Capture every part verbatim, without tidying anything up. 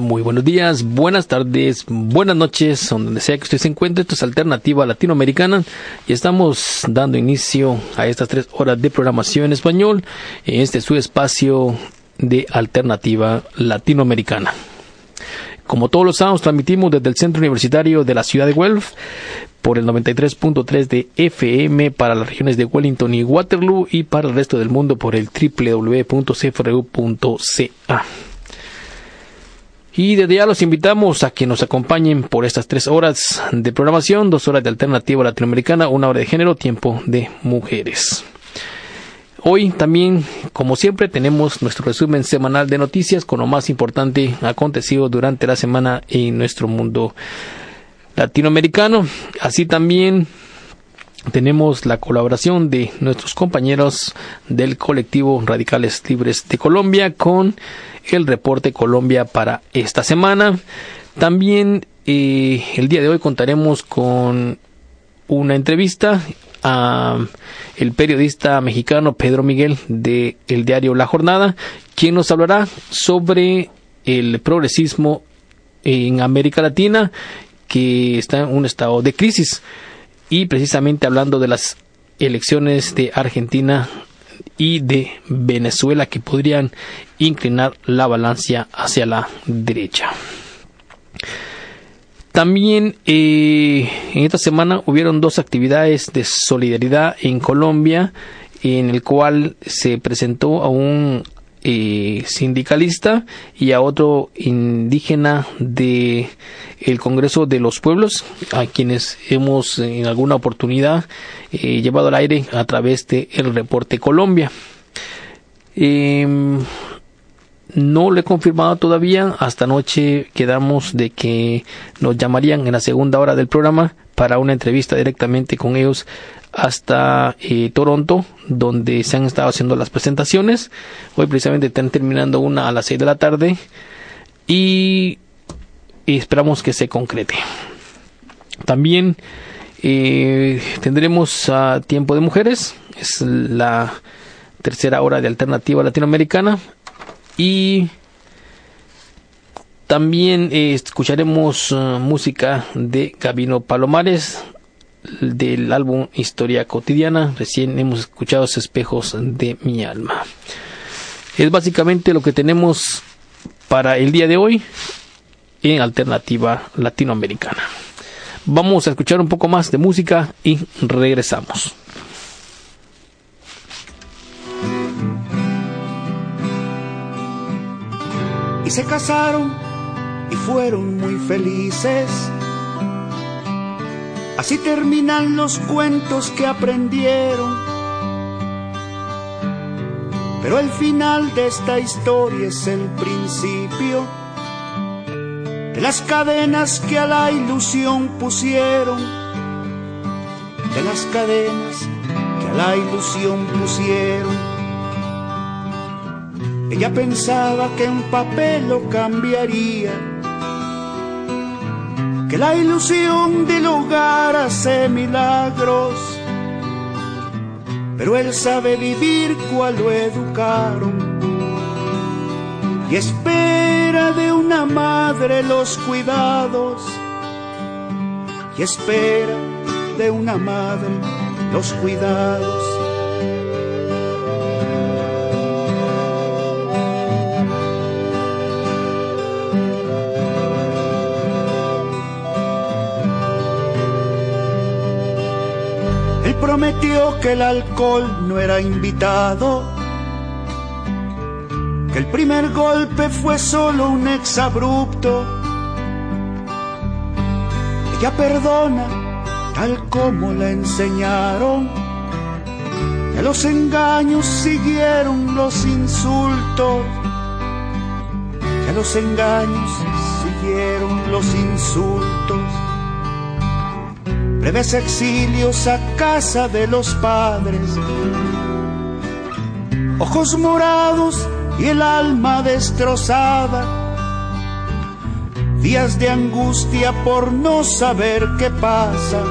Muy buenos días, buenas tardes, buenas noches, donde sea que usted se encuentre. Esto es Alternativa Latinoamericana y estamos dando inicio a estas tres horas de programación en español en este su espacio de Alternativa Latinoamericana. Como todos los sábados, transmitimos desde el Centro Universitario de la Ciudad de Guelph por el noventa y tres punto tres de F M para las regiones de Wellington y Waterloo, y para el resto del mundo por el doble u doble u doble u punto c f r u punto c a. Y desde ya los invitamos a que nos acompañen por estas tres horas de programación, dos horas de Alternativa Latinoamericana, una hora de género, tiempo de mujeres. Hoy también, como siempre, tenemos nuestro resumen semanal de noticias con lo más importante acontecido durante la semana en nuestro mundo latinoamericano. Así también tenemos la colaboración de nuestros compañeros del colectivo Radicales Libres de Colombia con el reporte Colombia para esta semana. También eh, el día de hoy contaremos con una entrevista a el periodista mexicano Pedro Miguel de el diario La Jornada, quien nos hablará sobre el progresismo en América Latina, que está en un estado de crisis, y precisamente hablando de las elecciones de Argentina y de Venezuela que podrían inclinar la balanza hacia la derecha. También eh, en esta semana hubieron dos actividades de solidaridad en Colombia, en el cual se presentó a un eh, sindicalista y a otro indígena de el Congreso de los Pueblos, a quienes hemos en alguna oportunidad eh, llevado al aire a través de el reporte Colombia. Eh, No lo he confirmado todavía. Hasta anoche quedamos de que nos llamarían en la segunda hora del programa para una entrevista directamente con ellos hasta eh, Toronto, donde se han estado haciendo las presentaciones. Hoy precisamente están terminando una a las seis de la tarde y, y esperamos que se concrete. También eh, tendremos uh, tiempo de mujeres. Es la tercera hora de Alternativa Latinoamericana. Y también eh, escucharemos uh, música de Gabino Palomares del álbum Historia Cotidiana. Recién hemos escuchado Espejos de mi alma. Es básicamente lo que tenemos para el día de hoy en Alternativa Latinoamericana. Vamos a escuchar un poco más de música y regresamos. Y se casaron y fueron muy felices. Así terminan los cuentos que aprendieron. Pero el final de esta historia es el principio de las cadenas que a la ilusión pusieron. De las cadenas que a la ilusión pusieron. Ella pensaba que en papel lo cambiaría, que la ilusión del hogar hace milagros, pero él sabe vivir cual lo educaron y espera de una madre los cuidados, y espera de una madre los cuidados. Prometió que el alcohol no era invitado, que el primer golpe fue solo un exabrupto. Ella perdona tal como la enseñaron, y a los engaños siguieron los insultos, y a los engaños siguieron los insultos. Breves exilios a casa de los padres, ojos morados y el alma destrozada, días de angustia por no saber qué pasa,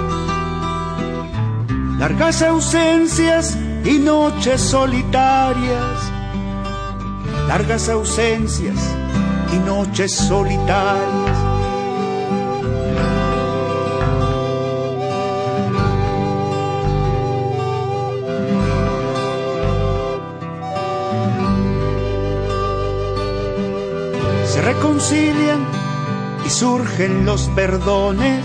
largas ausencias y noches solitarias, largas ausencias y noches solitarias. Se reconcilian y surgen los perdones,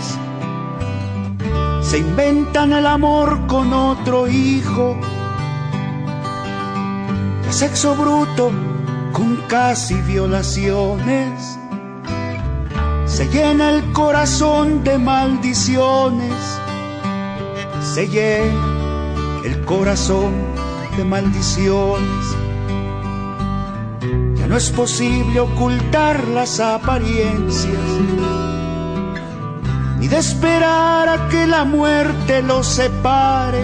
se inventan el amor con otro hijo, el sexo bruto con casi violaciones, se llena el corazón de maldiciones, se llena el corazón de maldiciones. Ya no es posible ocultar las apariencias, ni de esperar a que la muerte los separe.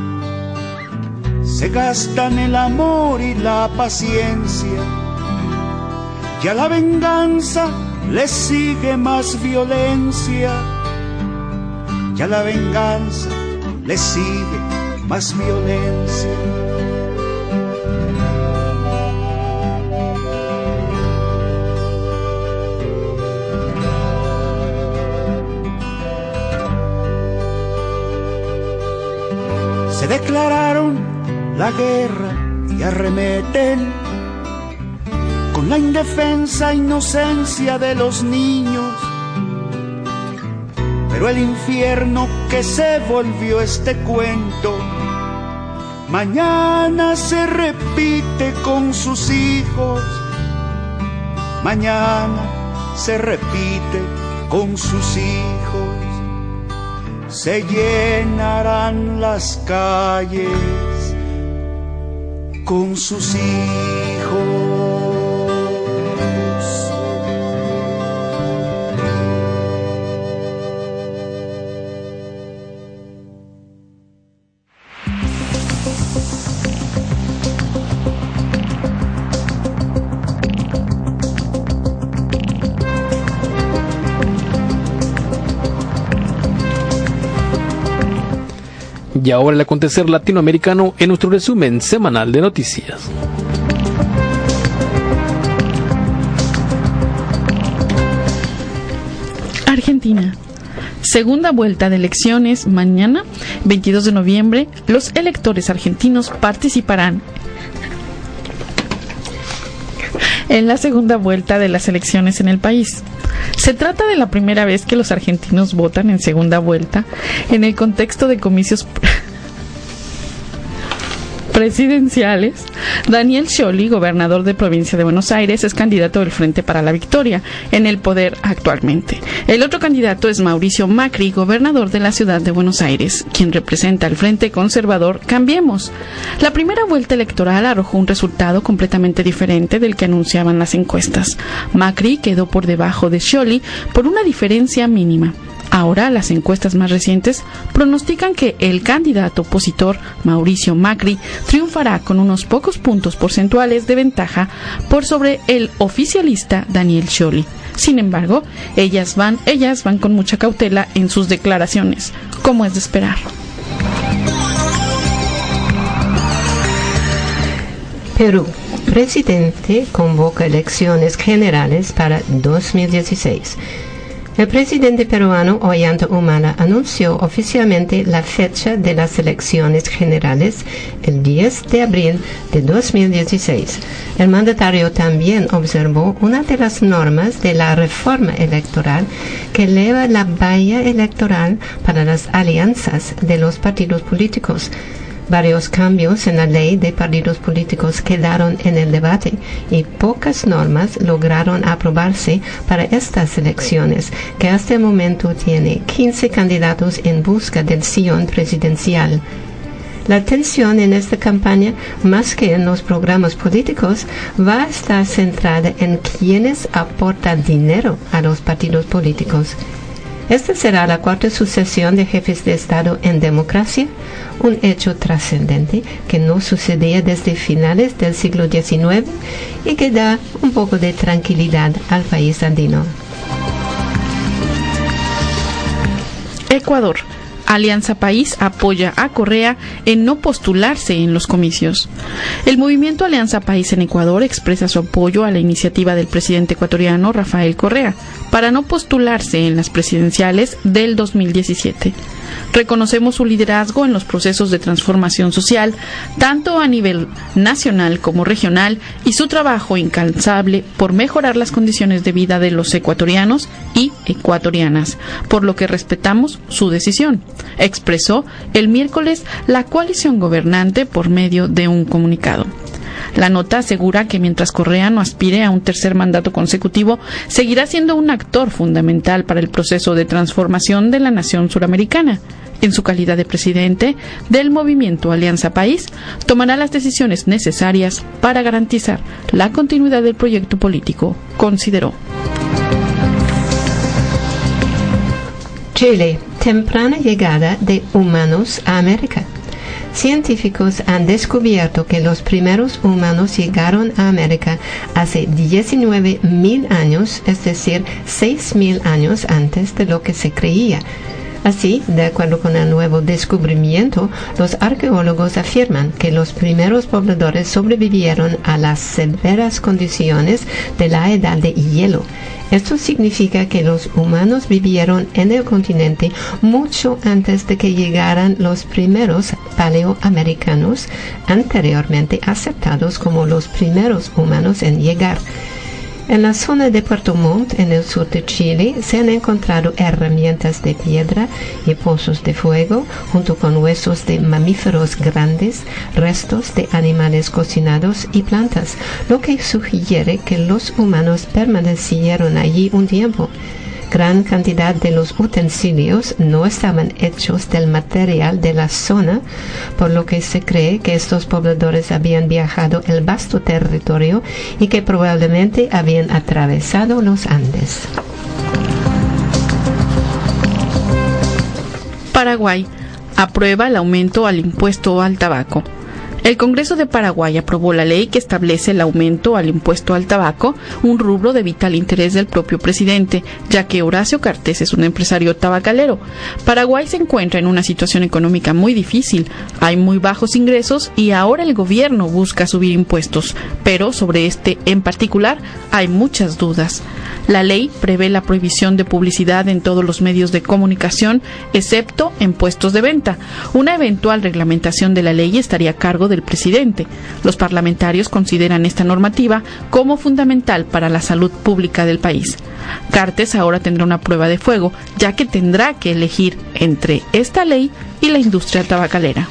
Se gastan el amor y la paciencia, y a la venganza le sigue más violencia, y a la venganza le sigue más violencia. Se declararon la guerra y arremeten con la indefensa inocencia de los niños, pero el infierno que se volvió este cuento mañana se repite con sus hijos, mañana se repite con sus hijos. Se llenarán las calles con sus hijos. Y ahora el acontecer latinoamericano en nuestro resumen semanal de noticias. Argentina. Segunda vuelta de elecciones mañana, veintidós de noviembre. Los electores argentinos participarán en la segunda vuelta de las elecciones en el país. Se trata de la primera vez que los argentinos votan en segunda vuelta en el contexto de comicios presidenciales. Daniel Scioli, gobernador de provincia de Buenos Aires, es candidato del Frente para la Victoria en el poder actualmente. El otro candidato es Mauricio Macri, gobernador de la ciudad de Buenos Aires, quien representa al Frente Conservador Cambiemos. La primera vuelta electoral arrojó un resultado completamente diferente del que anunciaban las encuestas. Macri quedó por debajo de Scioli por una diferencia mínima. Ahora, las encuestas más recientes pronostican que el candidato opositor, Mauricio Macri, triunfará con unos pocos puntos porcentuales de ventaja por sobre el oficialista Daniel Scioli. Sin embargo, ellas van, ellas van con mucha cautela en sus declaraciones, como es de esperar. Perú. Presidente convoca elecciones generales para dos mil dieciséis. El presidente peruano Ollanta Humala anunció oficialmente la fecha de las elecciones generales, el diez de abril de dos mil dieciséis. El mandatario también observó una de las normas de la reforma electoral que eleva la valla electoral para las alianzas de los partidos políticos. Varios cambios en la ley de partidos políticos quedaron en el debate y pocas normas lograron aprobarse para estas elecciones, que hasta el momento tiene quince candidatos en busca del sillón presidencial. La atención en esta campaña, más que en los programas políticos, va a estar centrada en quienes aportan dinero a los partidos políticos. Esta será la cuarta sucesión de jefes de Estado en democracia, un hecho trascendente que no sucedía desde finales del siglo diecinueve y que da un poco de tranquilidad al país andino. Ecuador. Alianza País apoya a Correa en no postularse en los comicios. El movimiento Alianza País en Ecuador expresa su apoyo a la iniciativa del presidente ecuatoriano Rafael Correa para no postularse en las presidenciales del dos mil diecisiete. Reconocemos su liderazgo en los procesos de transformación social, tanto a nivel nacional como regional, y su trabajo incansable por mejorar las condiciones de vida de los ecuatorianos y ecuatorianas, por lo que respetamos su decisión, expresó el miércoles la coalición gobernante por medio de un comunicado. La nota asegura que mientras Correa no aspire a un tercer mandato consecutivo, seguirá siendo un actor fundamental para el proceso de transformación de la nación suramericana. En su calidad de presidente del movimiento Alianza País, tomará las decisiones necesarias para garantizar la continuidad del proyecto político, consideró. Chile, temprana llegada de humanos a América. Científicos han descubierto que los primeros humanos llegaron a América hace diecinueve mil años, es decir, seis mil años antes de lo que se creía. Así, de acuerdo con el nuevo descubrimiento, los arqueólogos afirman que los primeros pobladores sobrevivieron a las severas condiciones de la edad de hielo. Esto significa que los humanos vivieron en el continente mucho antes de que llegaran los primeros paleoamericanos, anteriormente aceptados como los primeros humanos en llegar. En la zona de Puerto Montt, en el sur de Chile, se han encontrado herramientas de piedra y pozos de fuego, junto con huesos de mamíferos grandes, restos de animales cocinados y plantas, lo que sugiere que los humanos permanecieron allí un tiempo. Gran cantidad de los utensilios no estaban hechos del material de la zona, por lo que se cree que estos pobladores habían viajado el vasto territorio y que probablemente habían atravesado los Andes. Paraguay aprueba el aumento al impuesto al tabaco. El Congreso de Paraguay aprobó la ley que establece el aumento al impuesto al tabaco, un rubro de vital interés del propio presidente, ya que Horacio Cartes es un empresario tabacalero. Paraguay se encuentra en una situación económica muy difícil, hay muy bajos ingresos y ahora el gobierno busca subir impuestos, pero sobre este en particular hay muchas dudas. La ley prevé la prohibición de publicidad en todos los medios de comunicación, excepto en puestos de venta. Una eventual reglamentación de la ley estaría a cargo del presidente. Los parlamentarios consideran esta normativa como fundamental para la salud pública del país. Cartes ahora tendrá una prueba de fuego, ya que tendrá que elegir entre esta ley y la industria tabacalera.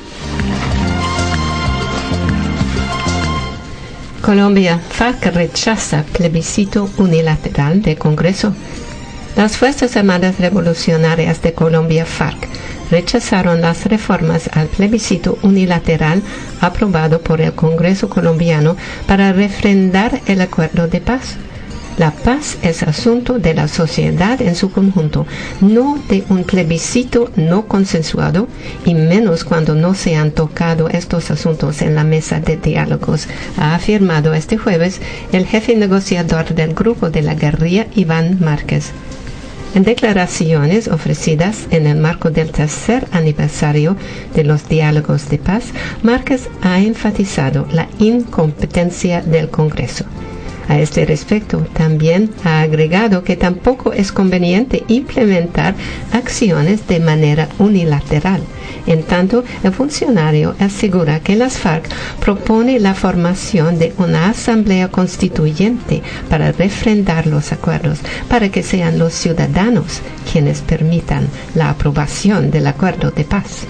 Colombia, FARC rechaza plebiscito unilateral del Congreso. Las Fuerzas Armadas Revolucionarias de Colombia, FARC, rechazaron las reformas al plebiscito unilateral aprobado por el Congreso colombiano para refrendar el acuerdo de paz. La paz es asunto de la sociedad en su conjunto, no de un plebiscito no consensuado, y menos cuando no se han tocado estos asuntos en la mesa de diálogos, ha afirmado este jueves el jefe negociador del Grupo de la Guerrilla, Iván Márquez. En declaraciones ofrecidas en el marco del tercer aniversario de los diálogos de paz, Márquez ha enfatizado la incompetencia del Congreso. A este respecto, también ha agregado que tampoco es conveniente implementar acciones de manera unilateral. En tanto, el funcionario asegura que las FARC propone la formación de una asamblea constituyente para refrendar los acuerdos, para que sean los ciudadanos quienes permitan la aprobación del acuerdo de paz.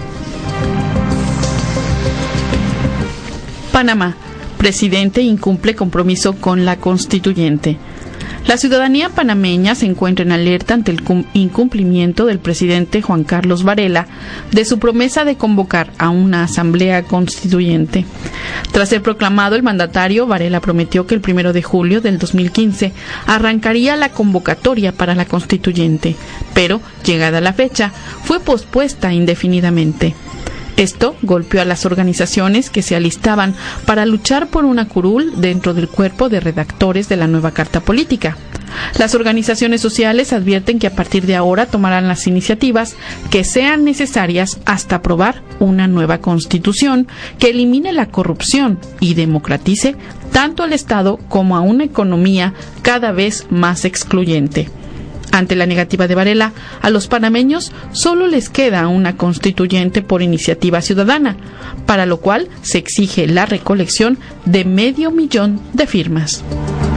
Panamá. Presidente incumple compromiso con la constituyente. La ciudadanía panameña se encuentra en alerta ante el incumplimiento del presidente Juan Carlos Varela de su promesa de convocar a una asamblea constituyente. Tras ser proclamado el mandatario, Varela prometió que el primero de julio del dos mil quince arrancaría la convocatoria para la constituyente, pero, llegada la fecha, fue pospuesta indefinidamente. Esto golpeó a las organizaciones que se alistaban para luchar por una curul dentro del cuerpo de redactores de la nueva Carta Política. Las organizaciones sociales advierten que a partir de ahora tomarán las iniciativas que sean necesarias hasta aprobar una nueva constitución que elimine la corrupción y democratice tanto al Estado como a una economía cada vez más excluyente. Ante la negativa de Varela, a los panameños solo les queda una constituyente por iniciativa ciudadana, para lo cual se exige la recolección de medio millón de firmas.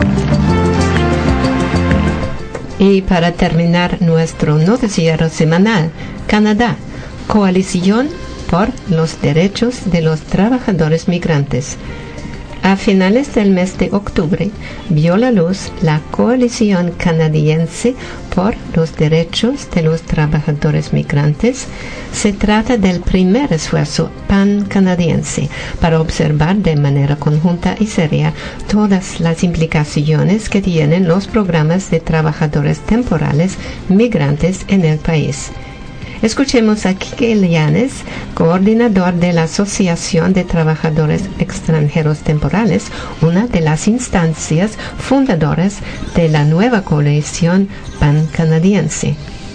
Y para terminar nuestro noticiero semanal, Canadá, Coalición por los Derechos de los Trabajadores Migrantes. A finales del mes de octubre vio la luz la Coalición Canadiense por los Derechos de los Trabajadores Migrantes. Se trata del primer esfuerzo pan-canadiense para observar de manera conjunta y seria todas las implicaciones que tienen los programas de trabajadores temporales migrantes en el país. Escuchemos a Quique Llanes, coordinador de la Asociación de Trabajadores Extranjeros Temporales, una de las instancias fundadoras de la nueva coalición pan-canadiense.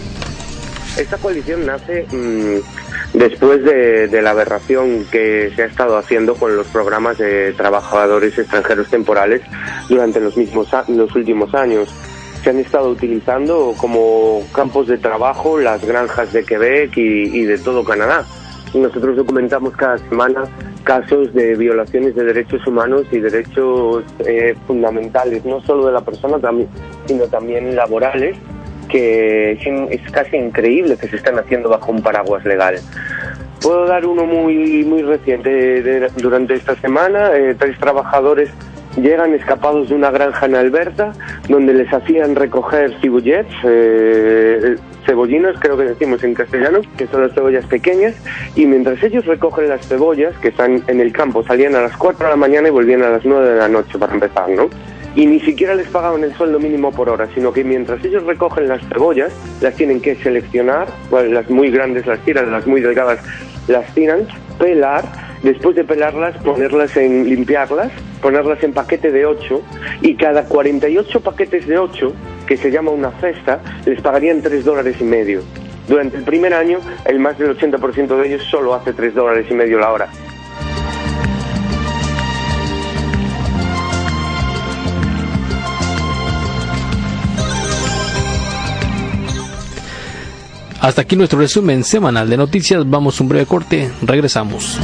Esta coalición nace mmm, después de, de la aberración que se ha estado haciendo con los programas de trabajadores extranjeros temporales durante los, mismos, los últimos años. Se han estado utilizando como campos de trabajo las granjas de Quebec y, y de todo Canadá. Nosotros documentamos cada semana casos de violaciones de derechos humanos y derechos eh, fundamentales, no solo de la persona, también, sino también laborales, que es casi increíble que se están haciendo bajo un paraguas legal. Puedo dar uno muy, muy reciente. De, de, durante esta semana, eh, tres trabajadores llegan escapados de una granja en Alberta, donde les hacían recoger cibullets, eh, cebollinos, creo que decimos en castellano, que son las cebollas pequeñas, y mientras ellos recogen las cebollas, que están en el campo, salían a las cuatro de la mañana y volvían a las nueve de la noche para empezar, ¿no? Y ni siquiera les pagaban el sueldo mínimo por hora, sino que mientras ellos recogen las cebollas, las tienen que seleccionar, bueno, las muy grandes las tiran, las muy delgadas las tiran, pelar, después de pelarlas, ponerlas en, limpiarlas, ponerlas en paquete de ocho, y cada cuarenta y ocho paquetes de ocho, que se llama una cesta, les pagarían tres dólares y medio. Durante el primer año, el más del ochenta por ciento de ellos solo hace tres dólares y medio la hora. Hasta aquí nuestro resumen semanal de noticias. Vamos a un breve corte, regresamos.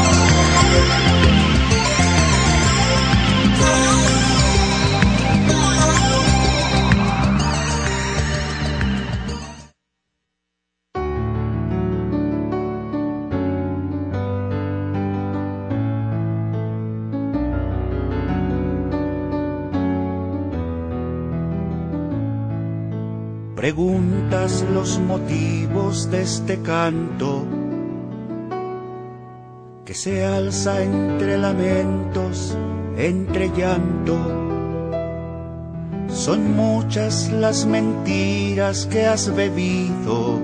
Preguntas los motivos de este canto que se alza entre lamentos, entre llanto. Son muchas las mentiras que has bebido,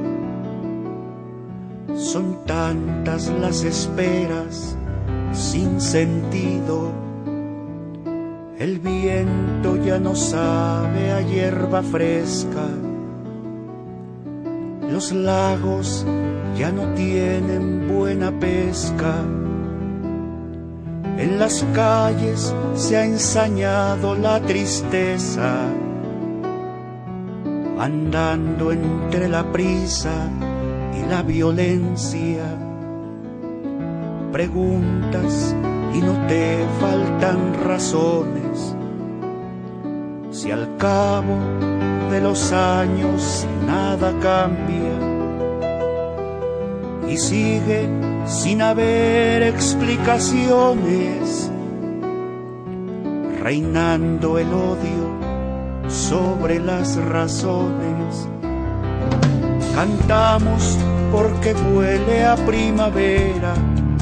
son tantas las esperas sin sentido. El viento ya no sabe a hierba fresca, los lagos ya no tienen buena pesca. En las calles se ha ensañado la tristeza, andando entre la prisa y la violencia. Preguntas y no te faltan razones, si al cabo de los años nada cambia y sigue sin haber explicaciones, reinando el odio sobre las razones. Cantamos porque huele a primavera,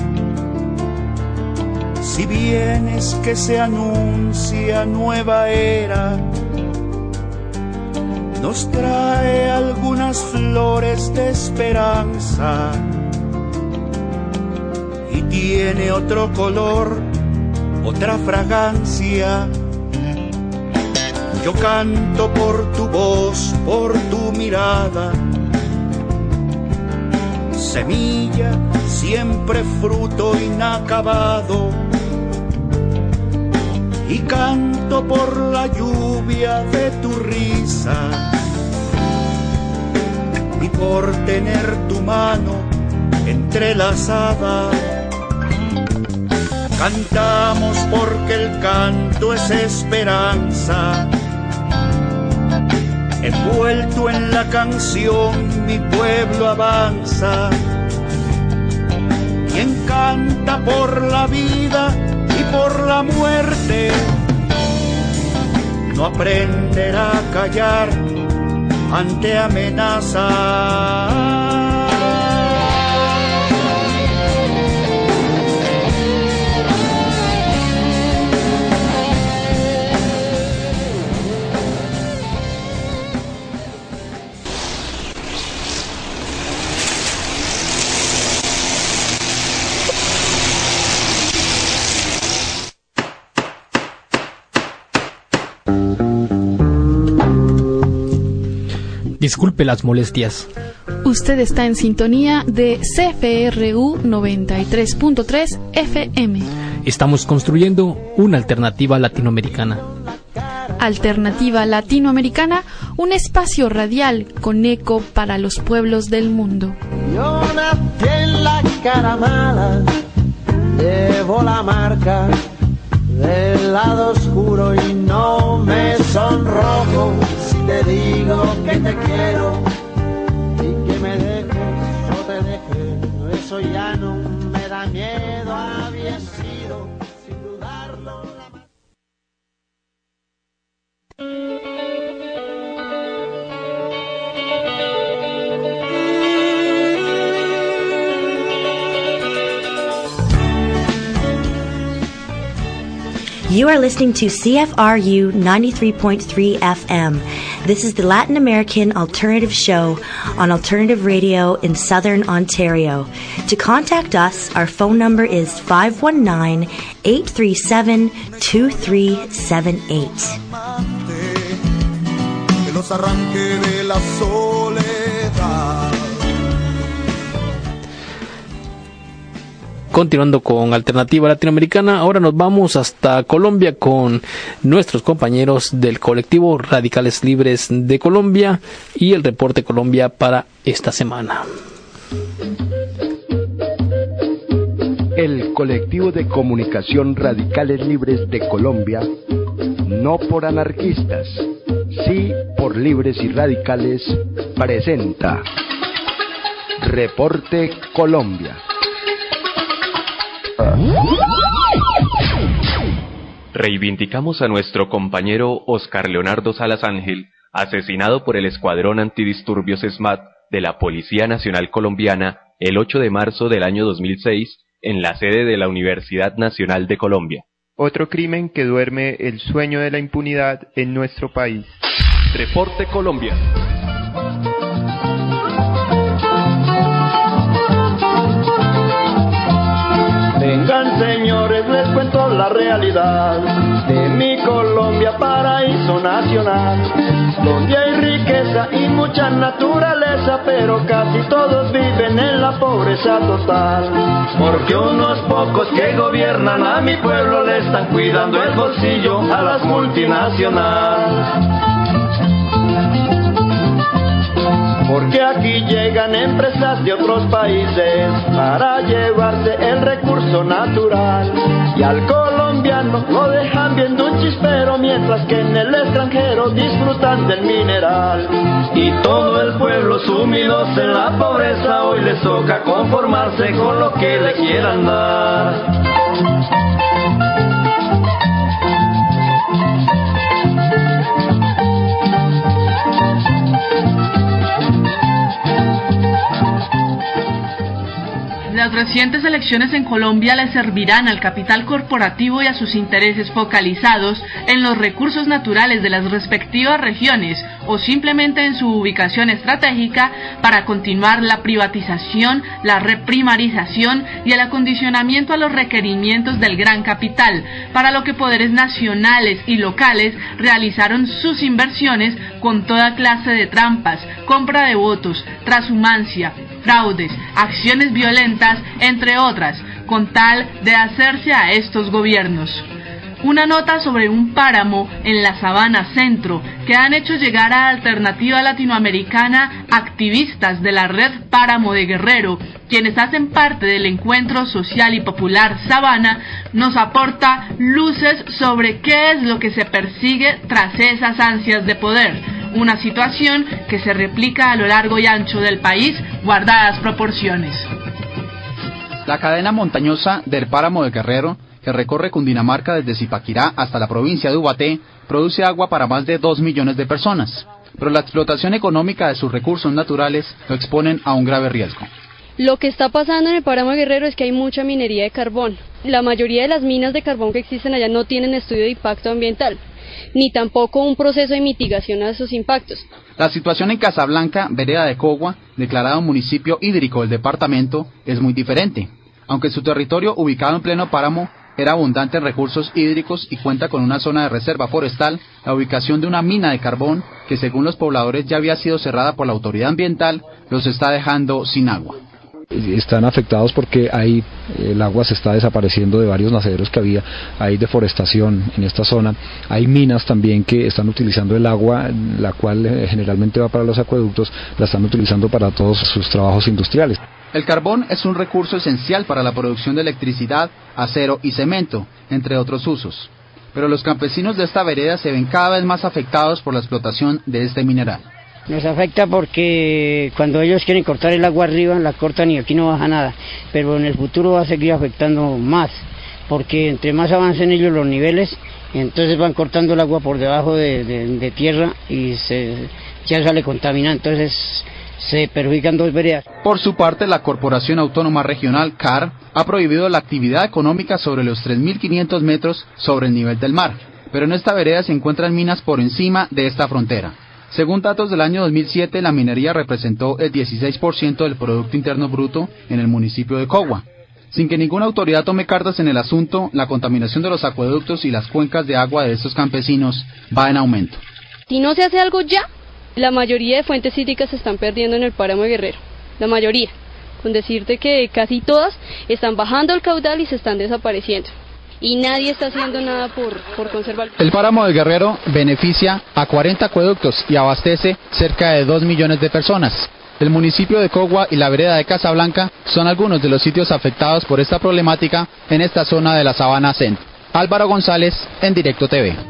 si vienes que se anuncia nueva era. Nos trae algunas flores de esperanza y tiene otro color, otra fragancia. Yo canto por tu voz, por tu mirada, semilla, siempre fruto inacabado. Y canto por la lluvia de tu risa y por tener tu mano entrelazada. Cantamos porque el canto es esperanza. Envuelto en la canción mi pueblo avanza. Quien canta por la vida y por la muerte no aprenderá a callar ante amenazas. Disculpe las molestias. Usted está en sintonía de C F R U noventa y tres punto tres F M. Estamos construyendo una alternativa latinoamericana. Alternativa Latinoamericana, un espacio radial con eco para los pueblos del mundo. Yo nací en la cara mala, llevo la marca del lado oscuro y no me sonrojo si te digo que te quiero y que me dejes o te deje. Eso ya no me da miedo, había sido sin dudarlo la más... You are listening to C F R U ninety-three point three F M. This is the Latin American Alternative Show on Alternative Radio in Southern Ontario. To contact us, our phone number is five one nine, eight three seven, two three seven eight. Que los arranque de la soledad. Continuando con Alternativa Latinoamericana, ahora nos vamos hasta Colombia con nuestros compañeros del colectivo Radicales Libres de Colombia y el reporte Colombia para esta semana. El colectivo de comunicación Radicales Libres de Colombia, no por anarquistas, sí por libres y radicales, presenta Reporte Colombia. Reivindicamos a nuestro compañero Oscar Leonardo Salas Ángel, asesinado por el Escuadrón Antidisturbios SMAT de la Policía Nacional Colombiana el ocho de marzo del año dos mil seis en la sede de la Universidad Nacional de Colombia. Otro crimen que duerme el sueño de la impunidad en nuestro país. Reporte Colombia. Vengan señores, les cuento la realidad de mi Colombia, paraíso nacional, donde hay riqueza y mucha naturaleza, pero casi todos viven en la pobreza total, porque unos pocos que gobiernan a mi pueblo le están cuidando el bolsillo a las multinacionales. Porque aquí llegan empresas de otros países para llevarse el recurso natural, y al colombiano lo dejan viendo un chispero, mientras que en el extranjero disfrutan del mineral. Y todo el pueblo sumidos en la pobreza hoy les toca conformarse con lo que le quieran dar. Las recientes elecciones en Colombia le servirán al capital corporativo y a sus intereses focalizados en los recursos naturales de las respectivas regiones o simplemente en su ubicación estratégica para continuar la privatización, la reprimarización y el acondicionamiento a los requerimientos del gran capital, para lo que poderes nacionales y locales realizaron sus inversiones con toda clase de trampas, compra de votos, transhumancia, fraudes, acciones violentas, entre otras, con tal de hacerse a estos gobiernos. Una nota sobre un páramo en la Sabana Centro que han hecho llegar a Alternativa Latinoamericana activistas de la red Páramo de Guerrero, quienes hacen parte del encuentro social y popular Sabana, nos aporta luces sobre qué es lo que se persigue tras esas ansias de poder. Una situación que se replica a lo largo y ancho del país, guardadas proporciones. La cadena montañosa del Páramo de Guerrero, que recorre Cundinamarca desde Zipaquirá hasta la provincia de Ubaté, produce agua para más de dos millones de personas, pero la explotación económica de sus recursos naturales lo exponen a un grave riesgo. Lo que está pasando en el Páramo de Guerrero es que hay mucha minería de carbón. La mayoría de las minas de carbón que existen allá no tienen estudio de impacto ambiental, ni tampoco un proceso de mitigación a esos impactos. La situación en Casablanca, vereda de Cogua, declarado municipio hídrico del departamento, es muy diferente. Aunque su territorio, ubicado en pleno páramo, era abundante en recursos hídricos y cuenta con una zona de reserva forestal, la ubicación de una mina de carbón, que según los pobladores ya había sido cerrada por la autoridad ambiental, los está dejando sin agua. Están afectados porque hay, el agua se está desapareciendo de varios nacederos que había, hay deforestación en esta zona, hay minas también que están utilizando el agua, la cual eh, generalmente va para los acueductos, la están utilizando para todos sus trabajos industriales. El carbón es un recurso esencial para la producción de electricidad, acero y cemento, entre otros usos. Pero los campesinos de esta vereda se ven cada vez más afectados por la explotación de este mineral. Nos afecta porque cuando ellos quieren cortar el agua arriba, la cortan y aquí no baja nada. Pero en el futuro va a seguir afectando más, porque entre más avancen ellos los niveles, entonces van cortando el agua por debajo de, de, de tierra y se, ya sale contaminada, entonces se perjudican dos veredas. Por su parte, la Corporación Autónoma Regional, C A R, ha prohibido la actividad económica sobre los tres mil quinientos metros sobre el nivel del mar, pero en esta vereda se encuentran minas por encima de esta frontera. Según datos del año dos mil siete, la minería representó el dieciséis por ciento del Producto Interno Bruto en el municipio de Cogua. Sin que ninguna autoridad tome cartas en el asunto, la contaminación de los acueductos y las cuencas de agua de estos campesinos va en aumento. Si no se hace algo ya, la mayoría de fuentes hídricas se están perdiendo en el Páramo de Guerrero. La mayoría. Con decirte que casi todas están bajando el caudal y se están desapareciendo. Y nadie está haciendo nada por, por conservar. El Páramo de Guerrero beneficia a cuarenta acueductos y abastece cerca de dos millones de personas. El municipio de Cogua y la vereda de Casablanca son algunos de los sitios afectados por esta problemática en esta zona de la Sabana Centro. Álvaro González, en Directo T V.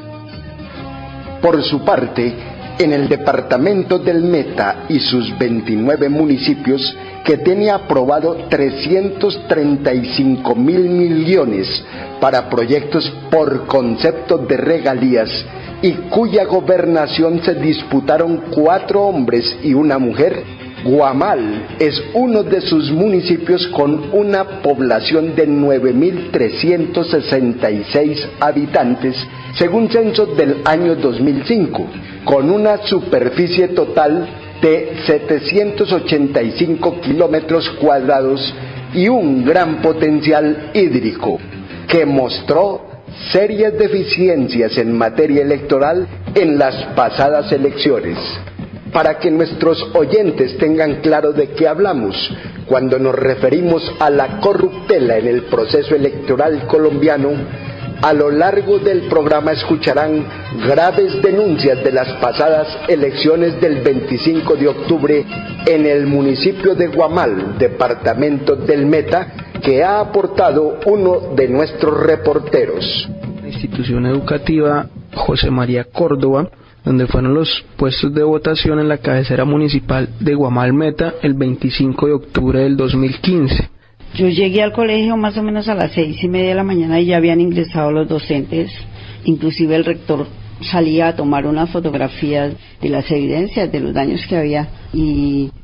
Por su parte, en el departamento del Meta y sus veintinueve municipios, que tiene aprobado trescientos treinta y cinco mil millones para proyectos por concepto de regalías y cuya gobernación se disputaron cuatro hombres y una mujer, Guamal es uno de sus municipios con una población de nueve mil trescientos sesenta y seis habitantes, según censo del año dos mil cinco, con una superficie total de setecientos ochenta y cinco kilómetros cuadrados y un gran potencial hídrico, que mostró serias deficiencias en materia electoral en las pasadas elecciones. Para que nuestros oyentes tengan claro de qué hablamos cuando nos referimos a la corruptela en el proceso electoral colombiano, a lo largo del programa escucharán graves denuncias de las pasadas elecciones del veinticinco de octubre en el municipio de Guamal, departamento del Meta, que ha aportado uno de nuestros reporteros. La institución educativa José María Córdoba, donde fueron los puestos de votación en la cabecera municipal de Guamal Meta el veinticinco de octubre del dos mil quince. Yo llegué al colegio más o menos a las seis y media de la mañana y ya habían ingresado los docentes, inclusive el rector salía a tomar unas fotografías de las evidencias de los daños que había y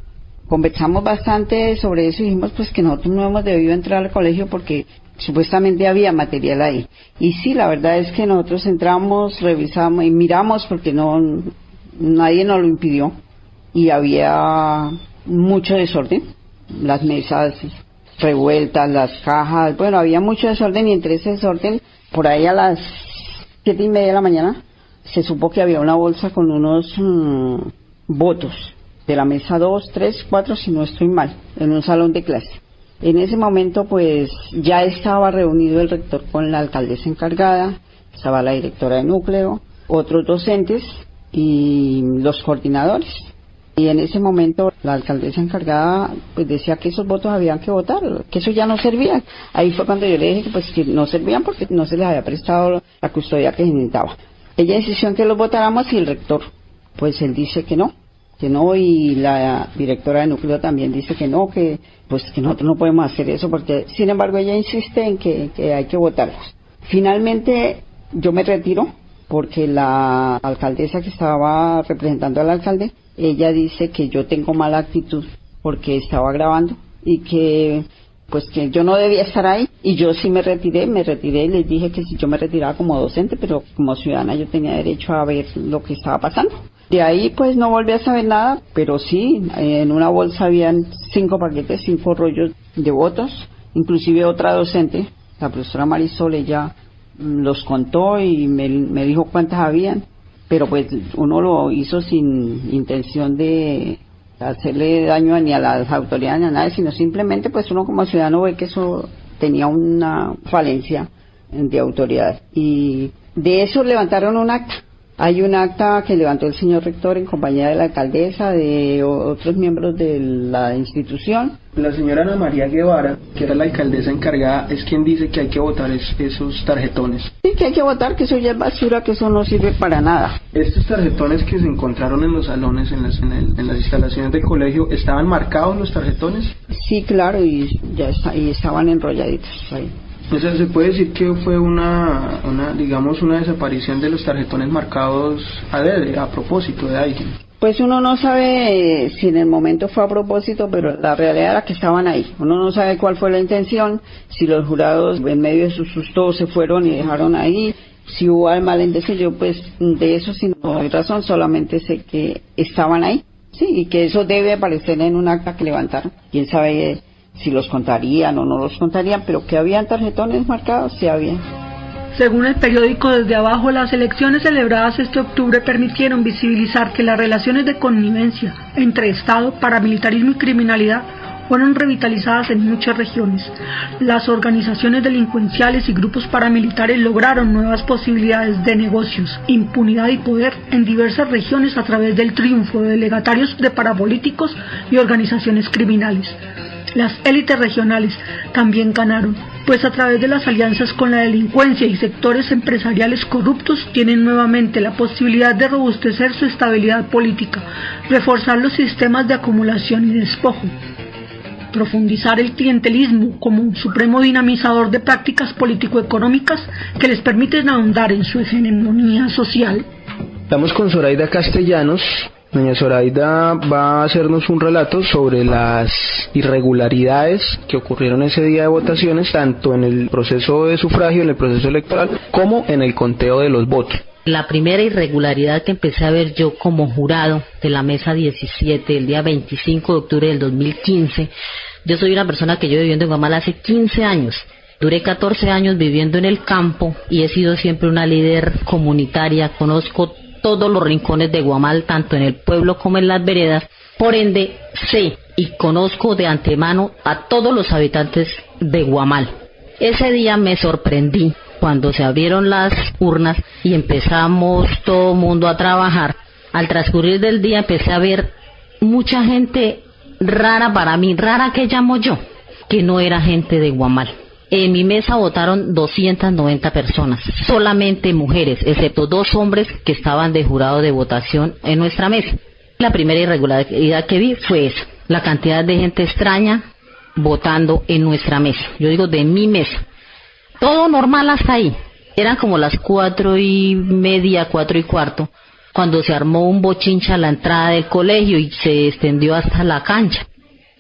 conversamos bastante sobre eso y dijimos pues que nosotros no hemos debido entrar al colegio porque supuestamente había material ahí. Y sí, la verdad es que nosotros entramos, revisamos y miramos porque no nadie nos lo impidió y había mucho desorden, las mesas revueltas, las cajas, bueno, había mucho desorden y entre ese desorden, por ahí a las siete y media de la mañana, se supo que había una bolsa con unos mmm, votos de la mesa dos, tres, cuatro, si no estoy mal, en un salón de clase. En ese momento, pues, ya estaba reunido el rector con la alcaldesa encargada, estaba la directora de núcleo, otros docentes y los coordinadores. Y en ese momento la alcaldesa encargada pues decía que esos votos habían que votar, que eso ya no servían. Ahí fue cuando yo le dije que pues que no servían porque no se les había prestado la custodia que se necesitaba. Ella insistió en que los votáramos y el rector, pues él dice que no, que no, y la directora de núcleo también dice que no, que pues que nosotros no podemos hacer eso porque, sin embargo, ella insiste en que, que hay que votarlos. Finalmente yo me retiro porque la alcaldesa que estaba representando al alcalde, ella dice que yo tengo mala actitud porque estaba grabando y que pues que yo no debía estar ahí, y yo sí me retiré, me retiré y les dije que si yo me retiraba como docente, pero como ciudadana yo tenía derecho a ver lo que estaba pasando. De ahí pues no volví a saber nada, pero sí, en una bolsa habían cinco paquetes, cinco rollos de votos, inclusive otra docente, la profesora Marisol, ella los contó y me, me dijo cuántas habían, pero pues uno lo hizo sin intención de hacerle daño ni a las autoridades ni a nadie, sino simplemente pues uno como ciudadano ve que eso tenía una falencia de autoridad, y de eso levantaron un acta. Hay un acta que levantó el señor rector en compañía de la alcaldesa, de otros miembros de la institución. La señora Ana María Guevara, que era la alcaldesa encargada, es quien dice que hay que votar es, esos tarjetones. Sí, que hay que votar, que eso ya es basura, que eso no sirve para nada. Estos tarjetones que se encontraron en los salones, en las, en el, en las instalaciones del colegio, ¿estaban marcados los tarjetones? Sí, claro, y ya está, y estaban enrolladitos ahí. O sea, se puede decir que fue una, una, digamos, una desaparición de los tarjetones marcados a dedo, a propósito de alguien. Pues uno no sabe si en el momento fue a propósito, pero la realidad era que estaban ahí. Uno no sabe cuál fue la intención, si los jurados en medio de su susto se fueron y dejaron ahí, si hubo malentendido. Yo pues de eso sí no hay razón, solamente sé que estaban ahí, sí, y que eso debe aparecer en un acta que levantaron. Quién sabe si los contarían o no los contarían, pero que habían tarjetones marcados, sí había. Según el periódico Desde Abajo, las elecciones celebradas este octubre permitieron visibilizar que las relaciones de connivencia entre Estado, paramilitarismo y criminalidad fueron revitalizadas en muchas regiones. Las organizaciones delincuenciales y grupos paramilitares lograron nuevas posibilidades de negocios, impunidad y poder en diversas regiones a través del triunfo de delegatarios de parapolíticos y organizaciones criminales. Las élites regionales también ganaron, pues a través de las alianzas con la delincuencia y sectores empresariales corruptos tienen nuevamente la posibilidad de robustecer su estabilidad política, reforzar los sistemas de acumulación y despojo, profundizar el clientelismo como un supremo dinamizador de prácticas político-económicas que les permiten ahondar en su hegemonía social. Estamos con Zoraida Castellanos. Doña Zoraida va a hacernos un relato sobre las irregularidades que ocurrieron ese día de votaciones, tanto en el proceso de sufragio, en el proceso electoral, como en el conteo de los votos. La primera irregularidad que empecé a ver yo como jurado de la mesa diecisiete, el día veinticinco de octubre del dos mil quince, yo soy una persona que llevo viviendo en Guamal hace quince años. Duré catorce años viviendo en el campo y he sido siempre una líder comunitaria. Conozco todos los rincones de Guamal, tanto en el pueblo como en las veredas. Por ende, sé y conozco de antemano a todos los habitantes de Guamal. Ese día me sorprendí cuando se abrieron las urnas y empezamos todo el mundo a trabajar. Al transcurrir del día empecé a ver mucha gente rara para mí, rara que llamo yo, que no era gente de Guamal. En mi mesa votaron doscientas noventa personas, solamente mujeres, excepto dos hombres que estaban de jurado de votación en nuestra mesa. La primera irregularidad que vi fue esa, la cantidad de gente extraña votando en nuestra mesa. Yo digo de mi mesa. Todo normal hasta ahí. Eran como las cuatro y media, cuatro y cuarto, cuando se armó un bochincha a la entrada del colegio y se extendió hasta la cancha.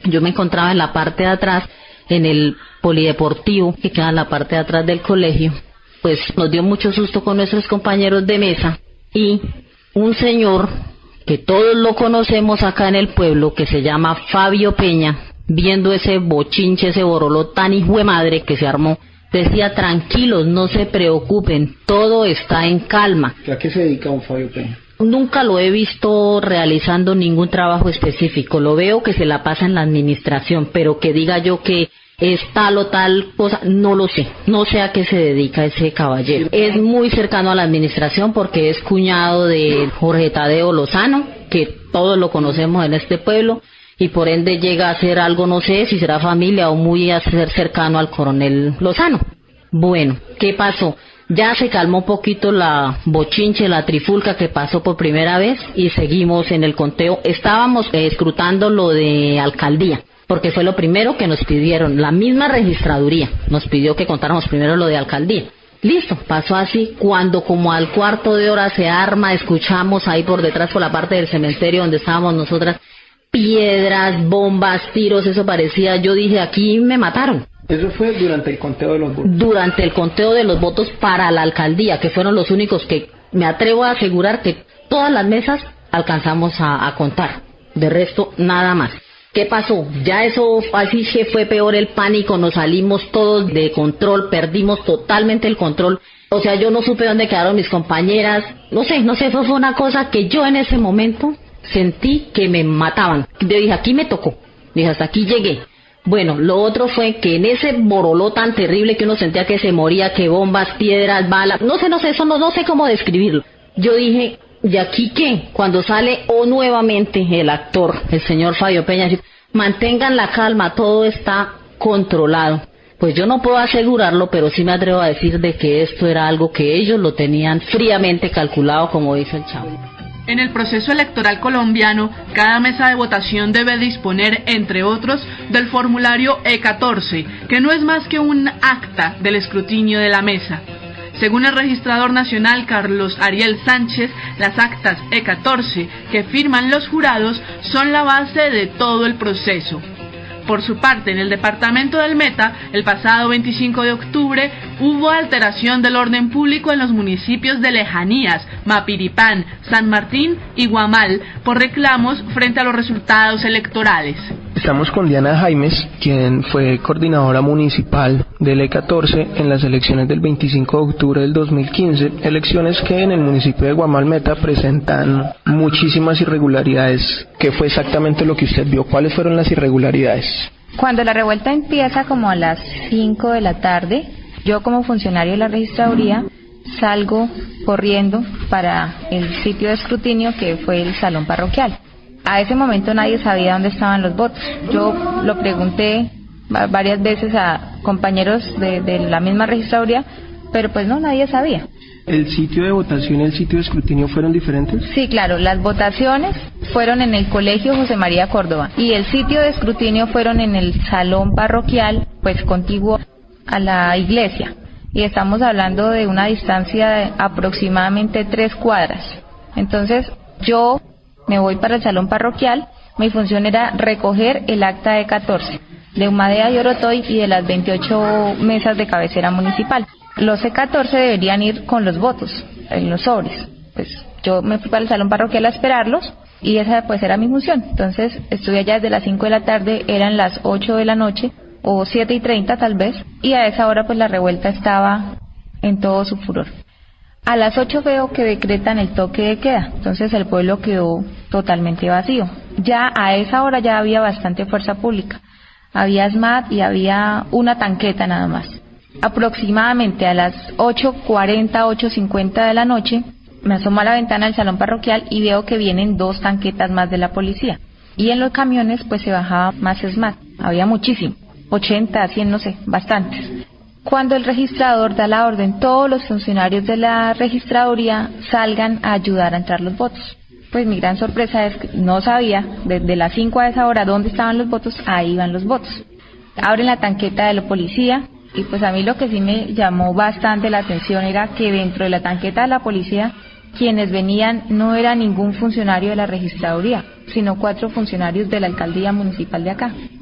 Yo me encontraba en la parte de atrás, en el polideportivo que queda en la parte de atrás del colegio. Pues nos dio mucho susto con nuestros compañeros de mesa y un señor que todos lo conocemos acá en el pueblo, que se llama Fabio Peña, viendo ese bochinche, ese boroló tan hijo de madre que se armó, decía: tranquilos, no se preocupen, todo está en calma. ¿A qué se dedica un Fabio Peña? Nunca lo he visto realizando ningún trabajo específico, lo veo que se la pasa en la administración, pero que diga yo que es tal o tal cosa, no lo sé, no sé a qué se dedica ese caballero. Es muy cercano a la administración porque es cuñado de Jorge Tadeo Lozano, que todos lo conocemos en este pueblo, y por ende llega a ser algo, no sé si será familia o muy a ser cercano al coronel Lozano. Bueno, ¿qué pasó? Ya se calmó un poquito la bochinche, la trifulca que pasó por primera vez y seguimos en el conteo. Estábamos eh, escrutando lo de alcaldía, porque fue lo primero que nos pidieron. La misma registraduría nos pidió que contáramos primero lo de alcaldía. Listo, pasó así. Cuando como al cuarto de hora se arma, escuchamos ahí por detrás, por la parte del cementerio donde estábamos nosotras, piedras, bombas, tiros, eso parecía. Yo dije, aquí me mataron. Eso fue durante el conteo de los votos. Durante el conteo de los votos para la alcaldía, que fueron los únicos que me atrevo a asegurar que todas las mesas alcanzamos a, a contar. De resto, nada más. ¿Qué pasó? Ya eso así que fue peor el pánico, nos salimos todos de control, perdimos totalmente el control. O sea, yo no supe dónde quedaron mis compañeras. No sé, no sé, fue una cosa que yo en ese momento sentí que me mataban. Yo dije, aquí me tocó. Dije, hasta aquí llegué. Bueno, lo otro fue que en ese boroló tan terrible que uno sentía que se moría, que bombas, piedras, balas, no sé, no sé, eso no, no sé cómo describirlo. Yo dije, ¿y aquí qué? Cuando sale o nuevamente el actor, el señor Fabio Peña, dice, mantengan la calma, todo está controlado. Pues yo no puedo asegurarlo, pero sí me atrevo a decir de que esto era algo que ellos lo tenían fríamente calculado, como dice el chavo. En el proceso electoral colombiano, cada mesa de votación debe disponer, entre otros, del formulario E catorce, que no es más que un acta del escrutinio de la mesa. Según el registrador nacional Carlos Ariel Sánchez, las actas E catorce que firman los jurados son la base de todo el proceso. Por su parte, en el departamento del Meta, el pasado veinticinco de octubre, hubo alteración del orden público en los municipios de Lejanías, Mapiripán, San Martín y Guamal, por reclamos frente a los resultados electorales. Estamos con Diana Jaimes, quien fue coordinadora municipal del E catorce en las elecciones del veinticinco de octubre del dos mil quince, elecciones que en el municipio de Guamal Meta presentan muchísimas irregularidades. ¿Qué fue exactamente lo que usted vio? ¿Cuáles fueron las irregularidades? Cuando la revuelta empieza como a las cinco de la tarde, yo como funcionario de la registraduría salgo corriendo para el sitio de escrutinio que fue el salón parroquial. A ese momento nadie sabía dónde estaban los votos. Yo lo pregunté varias veces a compañeros de, de la misma registraduría, pero pues no, nadie sabía. ¿El sitio de votación y el sitio de escrutinio fueron diferentes? Sí, claro, las votaciones fueron en el Colegio José María Córdoba y el sitio de escrutinio fueron en el salón parroquial, pues contiguo a la iglesia. Y estamos hablando de una distancia de aproximadamente tres cuadras. Entonces, yo me voy para el salón parroquial, mi función era recoger el acta de catorce, de Humadea y Orotoy y de las veintiocho mesas de cabecera municipal. Los E catorce deberían ir con los votos, en los sobres. Pues yo me fui para el salón parroquial a esperarlos y esa pues era mi función. Entonces estuve allá desde las cinco de la tarde, eran las ocho de la noche o siete y treinta tal vez, y a esa hora pues la revuelta estaba en todo su furor. A las ocho veo que decretan el toque de queda, entonces el pueblo quedó totalmente vacío. Ya a esa hora ya había bastante fuerza pública, había S M A T y había una tanqueta nada más. Aproximadamente a las ocho cuarenta, ocho cincuenta de la noche, me asomo a la ventana del salón parroquial y veo que vienen dos tanquetas más de la policía. Y en los camiones pues se bajaba más S M A T, había muchísimo, ochenta, cien, no sé, bastantes. Cuando el registrador da la orden, todos los funcionarios de la registraduría salgan a ayudar a entrar los votos. Pues mi gran sorpresa es que no sabía, desde las cinco a esa hora, dónde estaban los votos, ahí iban los votos. Abren la tanqueta de la policía y pues a mí lo que sí me llamó bastante la atención era que dentro de la tanqueta de la policía, quienes venían no era ningún funcionario de la registraduría, sino cuatro funcionarios de la alcaldía municipal de acá.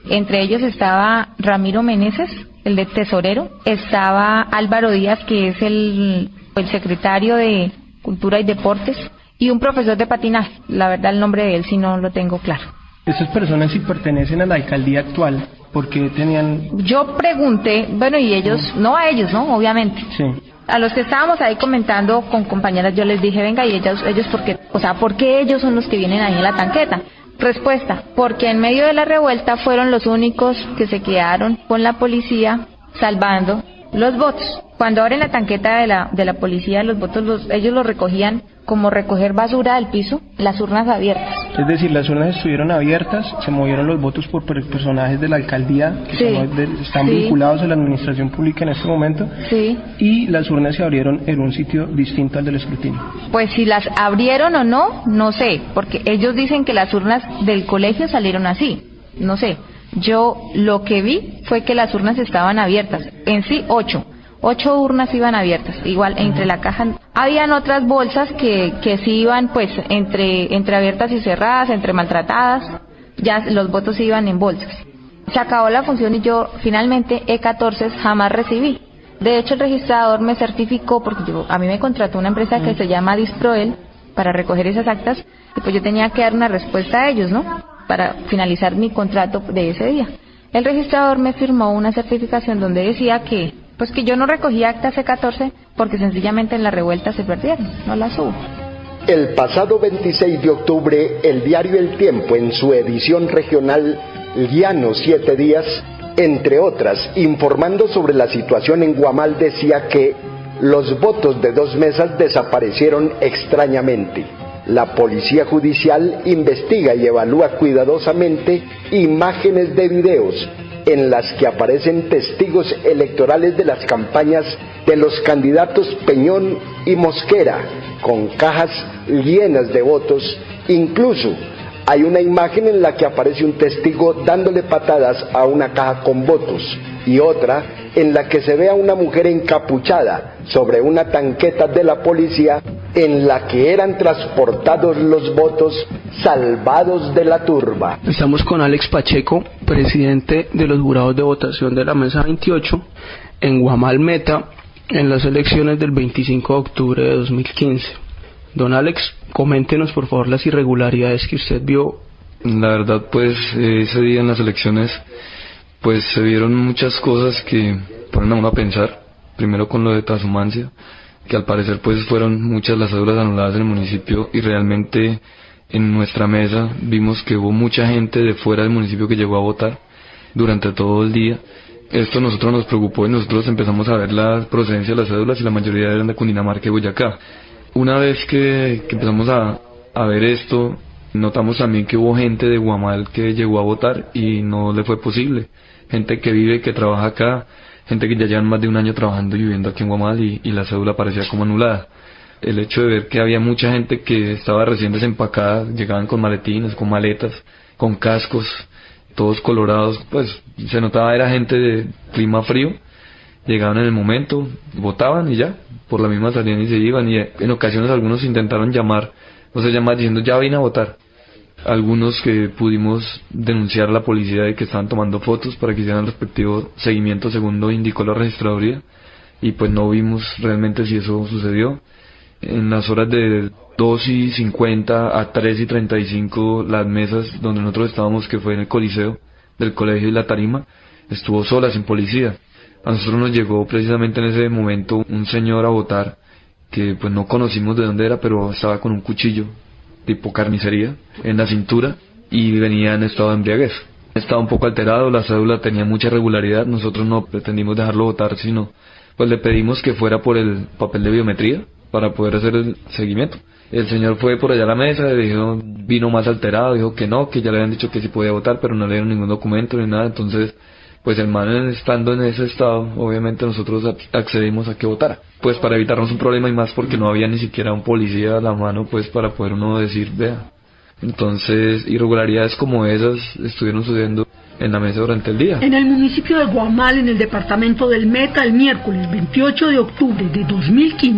Entre ellos estaba Ramiro Meneses, el de tesorero, estaba Álvaro Díaz, que es el, el secretario de Cultura y Deportes, y un profesor de patinaje. La verdad el nombre de él sí no lo tengo claro. ¿Esas personas sí pertenecen a la alcaldía actual? Porque tenían... Yo pregunté, bueno, y ellos, no a ellos, ¿no? Obviamente. Sí. A los que estábamos ahí comentando con compañeras, yo les dije, venga, y ellos, ellos ¿por qué? O sea, ¿por qué ellos son los que vienen ahí en la tanqueta? Respuesta, porque en medio de la revuelta fueron los únicos que se quedaron con la policía salvando los votos. Cuando abren la tanqueta de la de la policía, los votos los, ellos los recogían como recoger basura del piso, las urnas abiertas. Es decir, las urnas estuvieron abiertas, se movieron los votos por personajes de la alcaldía que sí. son, de, están sí. vinculados a la administración pública en este momento, sí. y las urnas se abrieron en un sitio distinto al del escrutinio. Pues si las abrieron o no, no sé, porque ellos dicen que las urnas del colegio salieron así, no sé. Yo lo que vi fue que las urnas estaban abiertas, en sí ocho. Ocho urnas iban abiertas, igual entre la caja. Habían otras bolsas que, que sí iban pues entre, entre abiertas y cerradas, entre maltratadas, ya los votos iban en bolsas. Se acabó la función y yo finalmente E catorce jamás recibí. De hecho el registrador me certificó, porque yo, a mí me contrató una empresa que se llama Disproel para recoger esas actas, y pues yo tenía que dar una respuesta a ellos, ¿no? Para finalizar mi contrato de ese día. El registrador me firmó una certificación donde decía que pues que yo no recogía actas E catorce porque sencillamente en la revuelta se perdieron, no las hubo. El pasado veintiséis de octubre, el diario El Tiempo, en su edición regional Llano Siete Días, entre otras, informando sobre la situación en Guamal, decía que los votos de dos mesas desaparecieron extrañamente. La policía judicial investiga y evalúa cuidadosamente imágenes de videos en las que aparecen testigos electorales de las campañas de los candidatos Peñón y Mosquera, con cajas llenas de votos. Incluso hay una imagen en la que aparece un testigo dándole patadas a una caja con votos, y otra en la que se ve a una mujer encapuchada sobre una tanqueta de la policía en la que eran transportados los votos salvados de la turba. Estamos con Alex Pacheco, presidente de los jurados de votación de la Mesa veintiocho en Guamal Meta, en las elecciones del veinticinco de octubre de dos mil quince. Don Alex, coméntenos por favor las irregularidades que usted vio. La verdad, pues ese día en las elecciones pues se vieron muchas cosas que ponen a uno a pensar. Primero con lo de transhumancia, que al parecer pues fueron muchas las cédulas anuladas en el municipio, y realmente en nuestra mesa vimos que hubo mucha gente de fuera del municipio que llegó a votar durante todo el día. Esto a nosotros nos preocupó y nosotros empezamos a ver la procedencia de las cédulas, y la mayoría eran de Cundinamarca y Boyacá. Una vez que, que empezamos a, a ver esto, notamos también que hubo gente de Guamal que llegó a votar y no le fue posible. Gente que vive, que trabaja acá, gente que ya llevan más de un año trabajando y viviendo aquí en Guamal, y, y la cédula parecía como anulada. El hecho de ver que había mucha gente que estaba recién desempacada, llegaban con maletines, con maletas, con cascos, todos colorados, pues se notaba era gente de clima frío, llegaban en el momento, votaban y ya, por la misma salían y se iban, y en ocasiones algunos intentaron llamar, o sea, llamar diciendo ya vine a votar. Algunos que pudimos denunciar a la policía de que estaban tomando fotos para que hicieran el respectivo seguimiento según lo indicó la registraduría, y pues no vimos realmente si eso sucedió. En las horas de dos y cincuenta a tres y treinta y cinco, las mesas donde nosotros estábamos, que fue en el Coliseo del colegio y la tarima, estuvo sola, sin policía. A nosotros nos llegó precisamente en ese momento un señor a votar que pues no conocimos de dónde era, pero estaba con un cuchillo tipo carnicería en la cintura y venía en estado de embriaguez. Estaba un poco alterado, la cédula tenía mucha irregularidad, nosotros no pretendimos dejarlo votar, sino pues le pedimos que fuera por el papel de biometría para poder hacer el seguimiento. El señor fue por allá a la mesa, dijo, vino más alterado, dijo que no, que ya le habían dicho que sí podía votar, pero no le dieron ningún documento ni nada. Entonces pues el man, estando en ese estado, obviamente nosotros accedimos a que votara, pues para evitarnos un problema, y más porque no había ni siquiera un policía a la mano pues para poder uno decir vea. Entonces irregularidades como esas estuvieron sucediendo en la mesa durante el día. En el municipio de Guamal, en el departamento del Meta, el miércoles veintiocho de octubre de dos mil quince,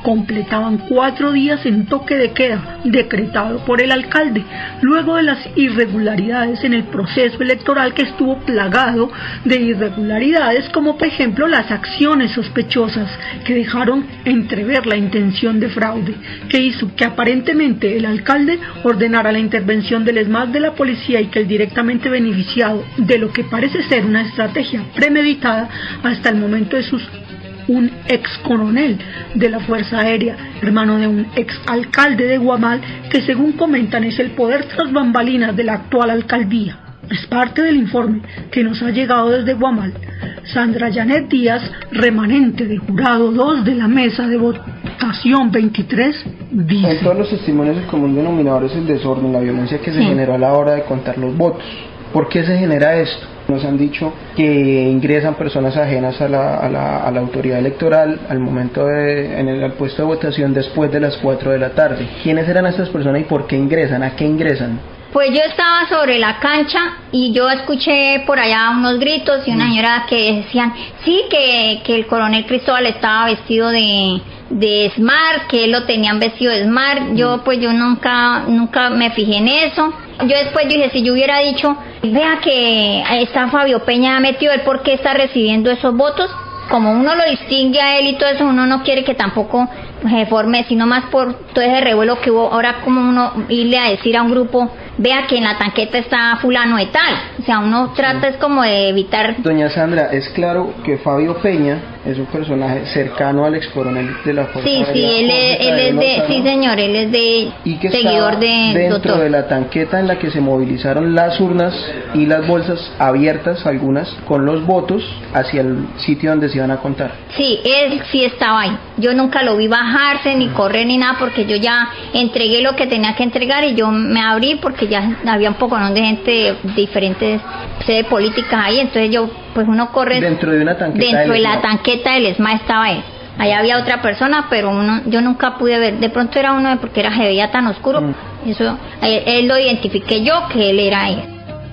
completaban cuatro días en toque de queda, decretado por el alcalde, luego de las irregularidades en el proceso electoral que estuvo plagado de irregularidades, como por ejemplo las acciones sospechosas que dejaron entrever la intención de fraude, que hizo que aparentemente el alcalde ordenara la intervención del ESMAD de la policía y que el directamente beneficiado de lo que parece ser una estrategia premeditada hasta el momento de sus un ex coronel de la Fuerza Aérea, hermano de un ex alcalde de Guamal, que según comentan es el poder tras bambalinas de la actual alcaldía. Es parte del informe que nos ha llegado desde Guamal. Sandra Janet Díaz, remanente de jurado dos de la mesa de votación veintitrés, dice: en todos los testimonios el común denominador es el desorden, la violencia que se sí. generó a la hora de contar los votos. ¿Por qué se genera esto? Nos han dicho que ingresan personas ajenas a la, a la, a la autoridad electoral al momento de, en el al puesto de votación después de las cuatro de la tarde. ¿Quiénes eran estas personas y por qué ingresan? ¿A qué ingresan? Pues yo estaba sobre la cancha y yo escuché por allá unos gritos y una señora que decían, sí, que, que el coronel Cristóbal estaba vestido de, de Smart, que él lo tenían vestido de Smart. Yo pues yo nunca, nunca me fijé en eso. Yo después dije, si yo hubiera dicho, vea que está Fabio Peña metido, ¿él por qué está recibiendo esos votos? Como uno lo distingue a él y todo eso, uno no quiere que tampoco se forme, sino más por todo ese revuelo que hubo. Ahora como uno irle a decir a un grupo, vea que en la tanqueta está fulano de tal. O sea, uno trata es como de evitar. Doña Sandra, es claro que Fabio Peña es un personaje cercano al ex coronel de la Fuerza Sí, sí, él es, él es de, sí señor, él es de y que seguidor de dentro doctor. de la tanqueta en la que se movilizaron las urnas y las bolsas abiertas, algunas, con los votos hacia el sitio donde se iban a contar. Sí, él sí estaba ahí. Yo nunca lo vi bajarse, ni correr, ni nada, porque yo ya entregué lo que tenía que entregar y yo me abrí porque ya había un poco, ¿no?, de gente de diferentes sedes políticas ahí, entonces yo, pues uno corre dentro de una tanqueta dentro de la ESMAD. tanqueta del ESMAD estaba él. Allá había otra persona, pero uno, yo nunca pude ver, de pronto era uno porque era, se veía tan oscuro, mm. eso, él, él lo identifiqué yo que él era él.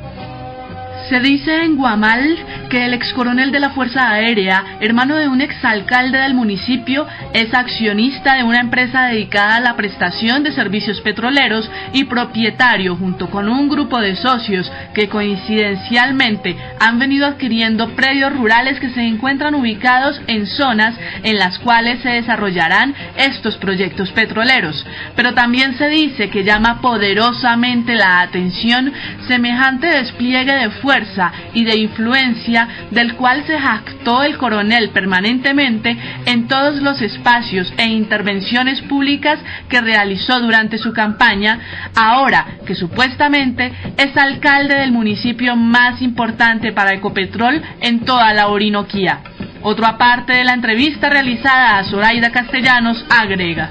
Se dice en Guamal que el ex coronel de la Fuerza Aérea, hermano de un exalcalde del municipio, es accionista de una empresa dedicada a la prestación de servicios petroleros y propietario, junto con un grupo de socios que coincidencialmente han venido adquiriendo predios rurales que se encuentran ubicados en zonas en las cuales se desarrollarán estos proyectos petroleros. Pero también se dice que llama poderosamente la atención semejante despliegue de fuerza y de influencia del cual se jactó el coronel permanentemente en todos los espacios e intervenciones públicas que realizó durante su campaña, ahora que supuestamente es alcalde del municipio más importante para Ecopetrol en toda la Orinoquía. Otro aparte de la entrevista realizada a Zoraida Castellanos agrega: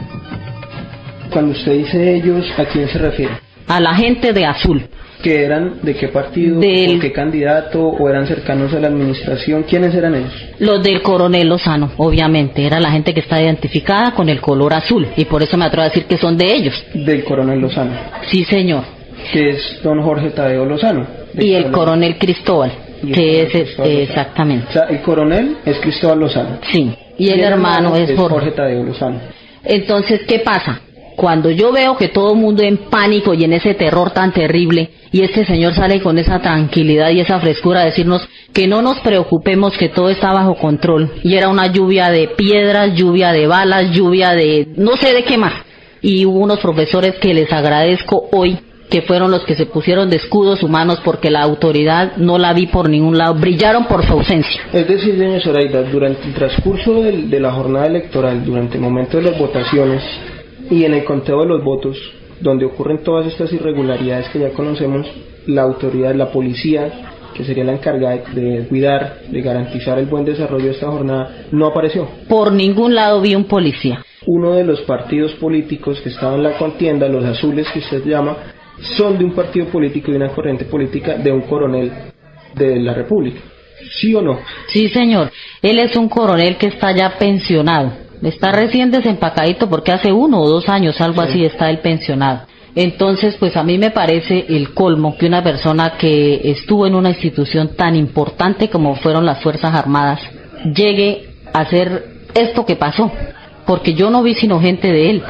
Cuando usted dice ellos, ¿a quién se refiere? A la gente de Azul. ¿Que eran de qué partido, del... o qué candidato, o eran cercanos a la administración? ¿Quiénes eran ellos? Los del coronel Lozano, obviamente, era la gente que está identificada con el color azul, y por eso me atrevo a decir que son de ellos. ¿Del coronel Lozano? Sí, señor. Que es don Jorge Tadeo Lozano. Y el coronel Cristóbal, y que es Cristóbal eh, exactamente. O sea, el coronel es Cristóbal Lozano. Sí, y el, el hermano, hermano es Jorge. Jorge Tadeo Lozano. Entonces, ¿qué pasa? Cuando yo veo que todo el mundo en pánico y en ese terror tan terrible, y este señor sale con esa tranquilidad y esa frescura a decirnos que no nos preocupemos, que todo está bajo control, y era una lluvia de piedras, lluvia de balas, lluvia de no sé de qué más, y hubo unos profesores que les agradezco hoy, que fueron los que se pusieron de escudos humanos, porque la autoridad no la vi por ningún lado, brillaron por su ausencia. Es decir, doña Zoraida, durante el transcurso del, de la jornada electoral, durante el momento de las votaciones y en el conteo de los votos, donde ocurren todas estas irregularidades que ya conocemos, la autoridad, la policía, que sería la encargada de cuidar, de garantizar el buen desarrollo de esta jornada, no apareció. Por ningún lado vi un policía. Uno de los partidos políticos que estaban en la contienda, los azules que usted llama, son de un partido político y una corriente política de un coronel de la República. ¿Sí o no? Sí, señor. Él es un coronel que está ya pensionado. Está recién desempacadito porque hace uno o dos años, algo sí. así, está el pensionado. Entonces, pues a mí me parece el colmo que una persona que estuvo en una institución tan importante como fueron las Fuerzas Armadas llegue a hacer esto que pasó. porque yo no vi sino gente de él.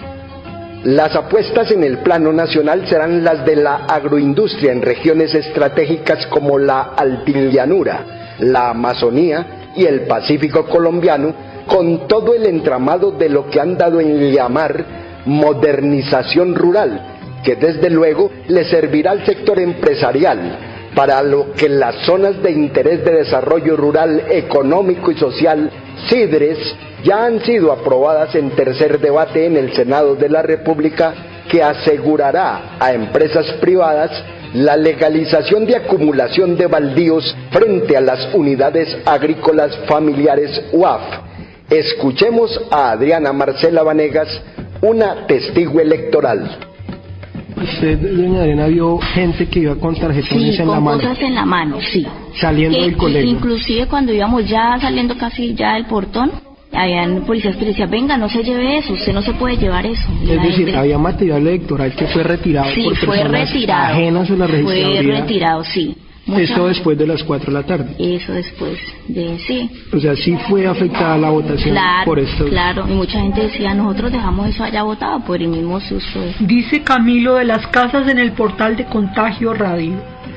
Las apuestas en el plano nacional serán las de la agroindustria en regiones estratégicas como la Altillanura, la Amazonía y el Pacífico colombiano, con todo el entramado de lo que han dado en llamar modernización rural, que desde luego le servirá al sector empresarial, para lo que las zonas de interés de desarrollo rural, económico y social, SIDRES, ya han sido aprobadas en tercer debate en el Senado de la República, que asegurará a empresas privadas la legalización de acumulación de baldíos frente a las unidades agrícolas familiares U A F. Escuchemos a Adriana Marcela Vanegas, una testigo electoral. Usted, doña Adriana, vio gente que iba con tarjetones sí, en la mano. Sí, con cosas en la mano, sí. Saliendo que, del colegio. Inclusive cuando íbamos ya saliendo casi ya del portón, habían policías que decían, venga, no se lleve eso, usted no se puede llevar eso. Es decir, gente... había material electoral que fue retirado sí, por fue personas retirado, ajenas a la registraduría. Fue retirado, sí. Mucha... Esto después de las cuatro de la tarde. Eso después de, sí. O sea, sí fue afectada la votación claro, por esto. Claro, y mucha gente decía, nosotros dejamos eso allá votado por el mismo susto. Dice Camilo de las Casas en el portal de Contagio Radio.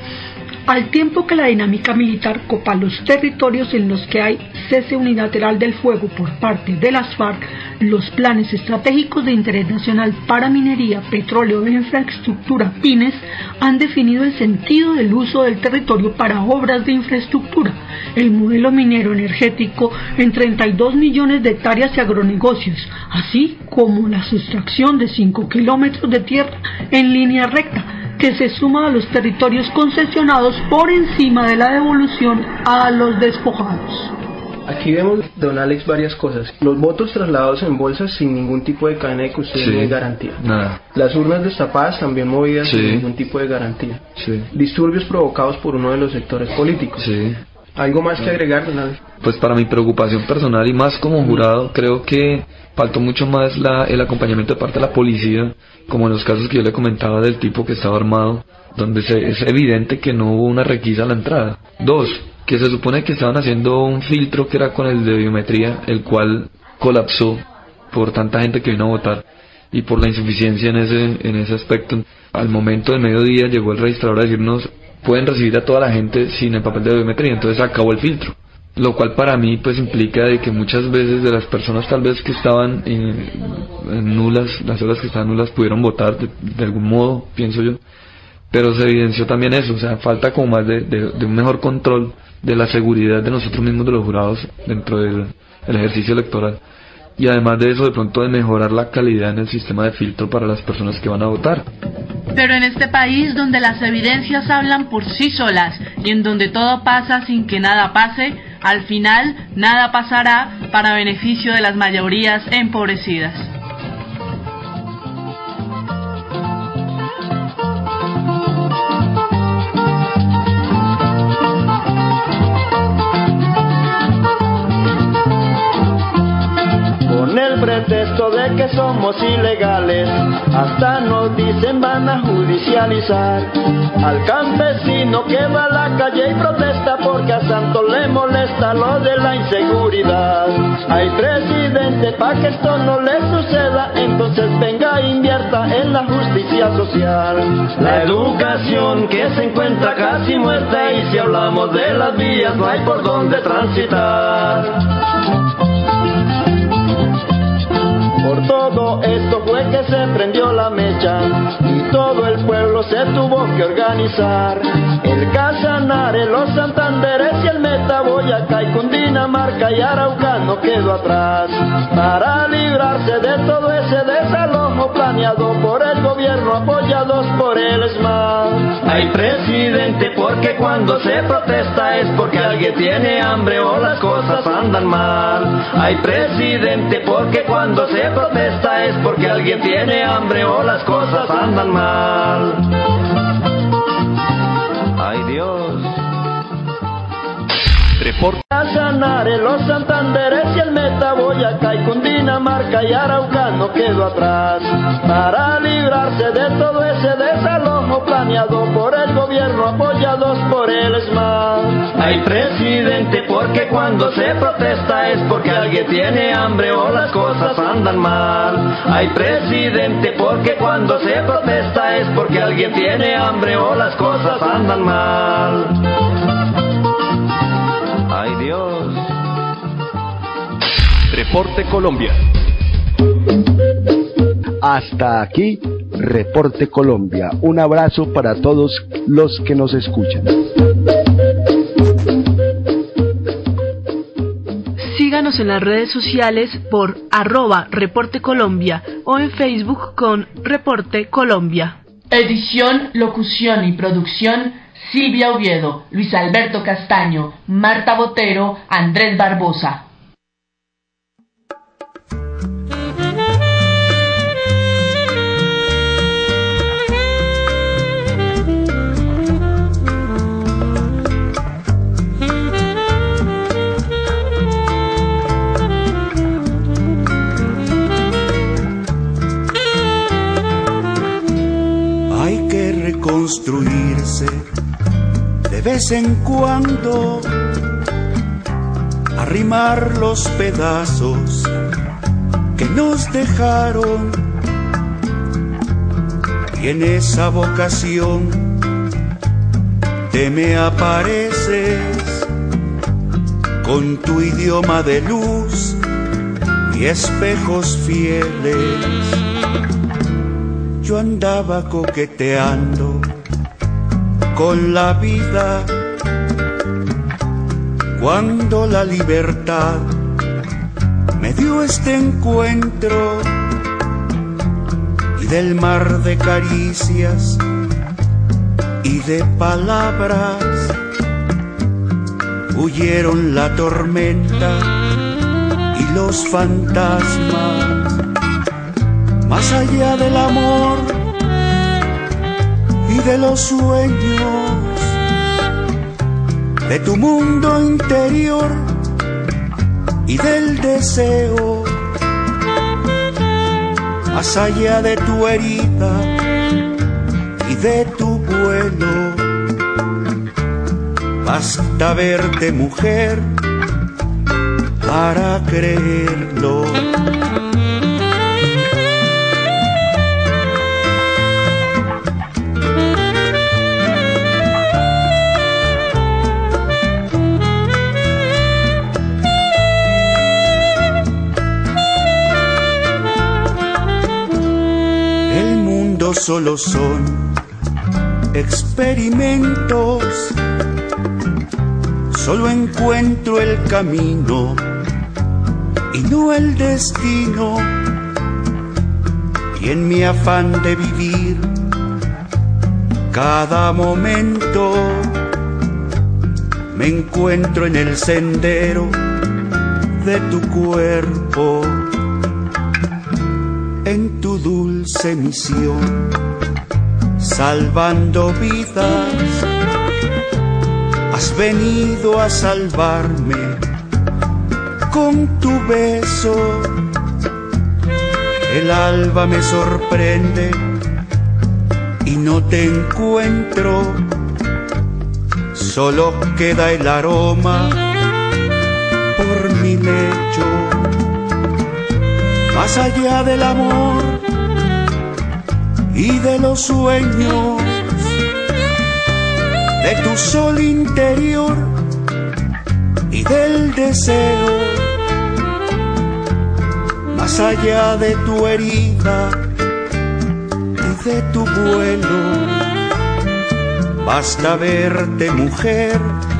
Al tiempo que la dinámica militar copa los territorios en los que hay cese unilateral del fuego por parte de las FARC, los planes estratégicos de interés nacional para minería, petróleo e infraestructura, PINES, han definido el sentido del uso del territorio para obras de infraestructura, el modelo minero energético en treinta y dos millones de hectáreas y agronegocios, así como la sustracción de cinco kilómetros de tierra en línea recta, que se suma a los territorios concesionados por encima de la devolución a los despojados. Aquí vemos, don Alex, varias cosas. Los votos trasladados en bolsas sin ningún tipo de cadena de custodia sí, ni de garantía. Nada. Las urnas destapadas también movidas sí. sin ningún tipo de garantía. Sí. Disturbios provocados por uno de los sectores políticos. Sí. ¿Algo más que agregar, don Alex? Pues para mi preocupación personal y más como jurado, creo que faltó mucho más la, el acompañamiento de parte de la policía, como en los casos que yo le comentaba del tipo que estaba armado, donde se, es evidente que no hubo una requisa a la entrada. Dos, que se supone que estaban haciendo un filtro que era con el de biometría, el cual colapsó por tanta gente que vino a votar y por la insuficiencia en ese, en ese aspecto. Al momento del mediodía llegó el registrador a decirnos, pueden recibir a toda la gente sin el papel de biometría, entonces acabó el filtro. Lo cual para mí pues implica de que muchas veces de las personas tal vez que estaban en, en nulas, las células que estaban nulas pudieron votar de, de algún modo, pienso yo, pero se evidenció también eso, o sea, falta como más de, de, de un mejor control de la seguridad de nosotros mismos, de los jurados, dentro del el ejercicio electoral, y además de eso de pronto de mejorar la calidad en el sistema de filtro para las personas que van a votar. Pero en este país donde las evidencias hablan por sí solas y en donde todo pasa sin que nada pase, al final nada pasará para beneficio de las mayorías empobrecidas. Con el pretexto de que somos ilegales, hasta nos dicen van a judicializar al campesino que va a la calle y protesta porque a Santo le molesta lo de la inseguridad. Hay presidente pa' que esto no le suceda, entonces venga e invierta en la justicia social. La educación que se encuentra casi muerta, y si hablamos de las vías no hay por dónde transitar. Por todo esto fue que se prendió la mecha y todo el pueblo se tuvo que organizar. El Casanare, los Santanderes y el Meta, Boyacá y Cundinamarca y Arauca no quedó atrás para librarse de todo ese desalojo planeado por el gobierno, apoyados por el E S M A. Hay presidente porque cuando se protesta es porque alguien tiene hambre o las cosas andan mal. Hay presidente porque cuando se protesta es porque alguien tiene hambre o las cosas andan mal. Ay Dios. Reporte. Sanare, los Santanderes y el Meta, Boyacá y Cundinamarca y Arauca no quedó atrás. Para librarse de todo ese desalojo planeado por el gobierno, apoyados por el ESMAD. Hay presidente, porque cuando se protesta es porque alguien tiene hambre o las cosas andan mal. Hay presidente, porque cuando se protesta es porque alguien tiene hambre o las cosas andan mal. Ay Dios. Reporte Colombia. Hasta aquí, Reporte Colombia. Un abrazo para todos los que nos escuchan. Síganos en las redes sociales por arroba Reporte Colombia o en Facebook con Reporte Colombia. Edición, locución y producción: Silvia Oviedo, Luis Alberto Castaño, Marta Botero, Andrés Barbosa. Hay que reconstruirse de vez en cuando, arrimar los pedazos que nos dejaron, y en esa vocación te me apareces con tu idioma de luz y espejos fieles. Yo andaba coqueteando con la vida cuando la libertad me dio este encuentro, y del mar de caricias y de palabras huyeron la tormenta y los fantasmas. Más allá del amor y de los sueños, de tu mundo interior y del deseo, más allá de tu herida y de tu vuelo, basta verte mujer para creerlo. Solo son experimentos, solo encuentro el camino y no el destino, y en mi afán de vivir cada momento me encuentro en el sendero de tu cuerpo, en tu dulce misión, salvando vidas. Has venido a salvarme con tu beso. El alba me sorprende y no te encuentro, solo queda el aroma por mi lecho. Más allá del amor y de los sueños, de tu sol interior y del deseo, más allá de tu herida y de tu vuelo, basta verte mujer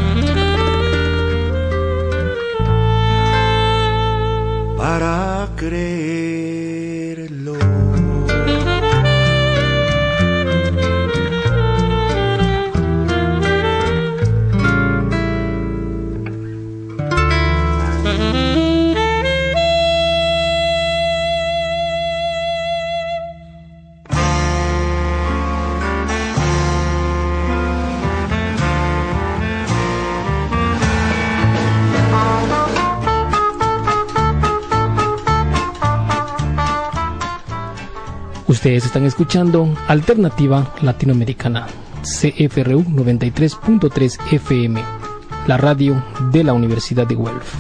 para creerlo. Ustedes están escuchando Alternativa Latinoamericana, C F R U noventa y tres punto tres F M, la radio de la Universidad de Guelph.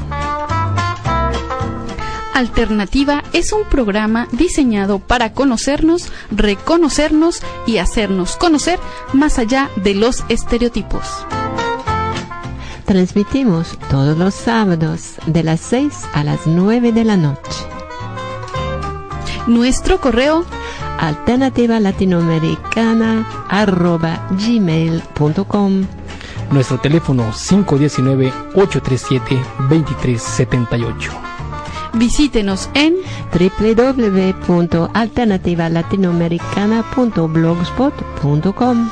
Alternativa es un programa diseñado para conocernos, reconocernos y hacernos conocer más allá de los estereotipos. Transmitimos todos los sábados de las seis a las nueve de la noche. Nuestro correo alternativa latinoamericana arroba gmail punto com. Nuestro teléfono cinco uno nueve, ocho tres siete, dos tres siete ocho. Visítenos en doble u doble u doble u punto alternativa latinoamericana punto blogspot punto com.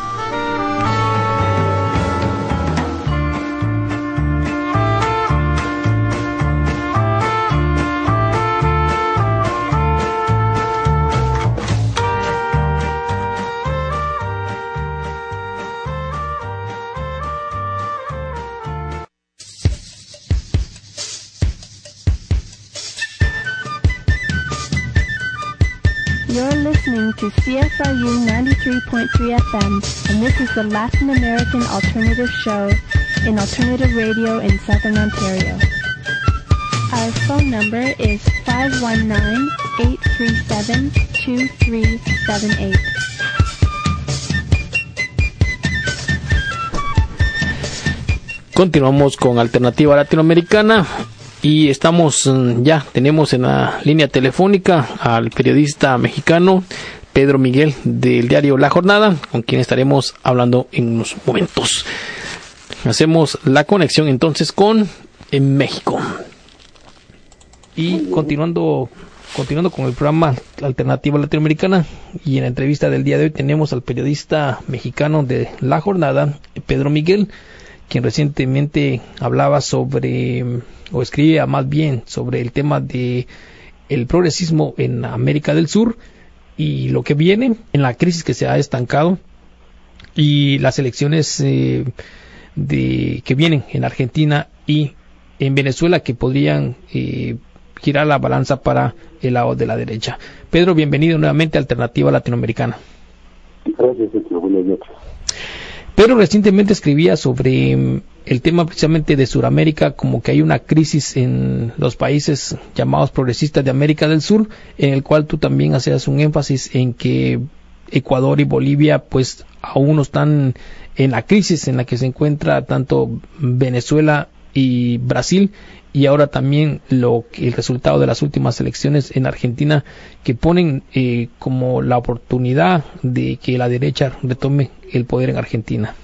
To C S R U ninety-three point three F M, and this is the Latin American Alternative Show in alternative radio in Southern Ontario. Our phone number is five one nine, eight three seven, two three seven eight. Continuamos con Alternativa Latinoamericana. Y estamos, ya tenemos en la línea telefónica al periodista mexicano Pedro Miguel del diario La Jornada, con quien estaremos hablando en unos momentos. Hacemos la conexión entonces con en México. Y continuando, continuando con el programa Alternativa Latinoamericana, y en la entrevista del día de hoy tenemos al periodista mexicano de La Jornada, Pedro Miguel, quien recientemente hablaba sobre, o escribía más bien, sobre el tema de el progresismo en América del Sur y lo que viene en la crisis que se ha estancado y las elecciones eh, de que vienen en Argentina y en Venezuela, que podrían eh, girar la balanza para el lado de la derecha. Pedro, bienvenido nuevamente a Alternativa Latinoamericana. Gracias, Sergio. Buenas noches. Pero recientemente escribía sobre el tema precisamente de Sudamérica, como que hay una crisis en los países llamados progresistas de América del Sur, en el cual tú también hacías un énfasis en que Ecuador y Bolivia pues aún no están en la crisis en la que se encuentra tanto Venezuela y Brasil, y ahora también lo el resultado de las últimas elecciones en Argentina, que ponen eh, como la oportunidad de que la derecha retome el poder en Argentina.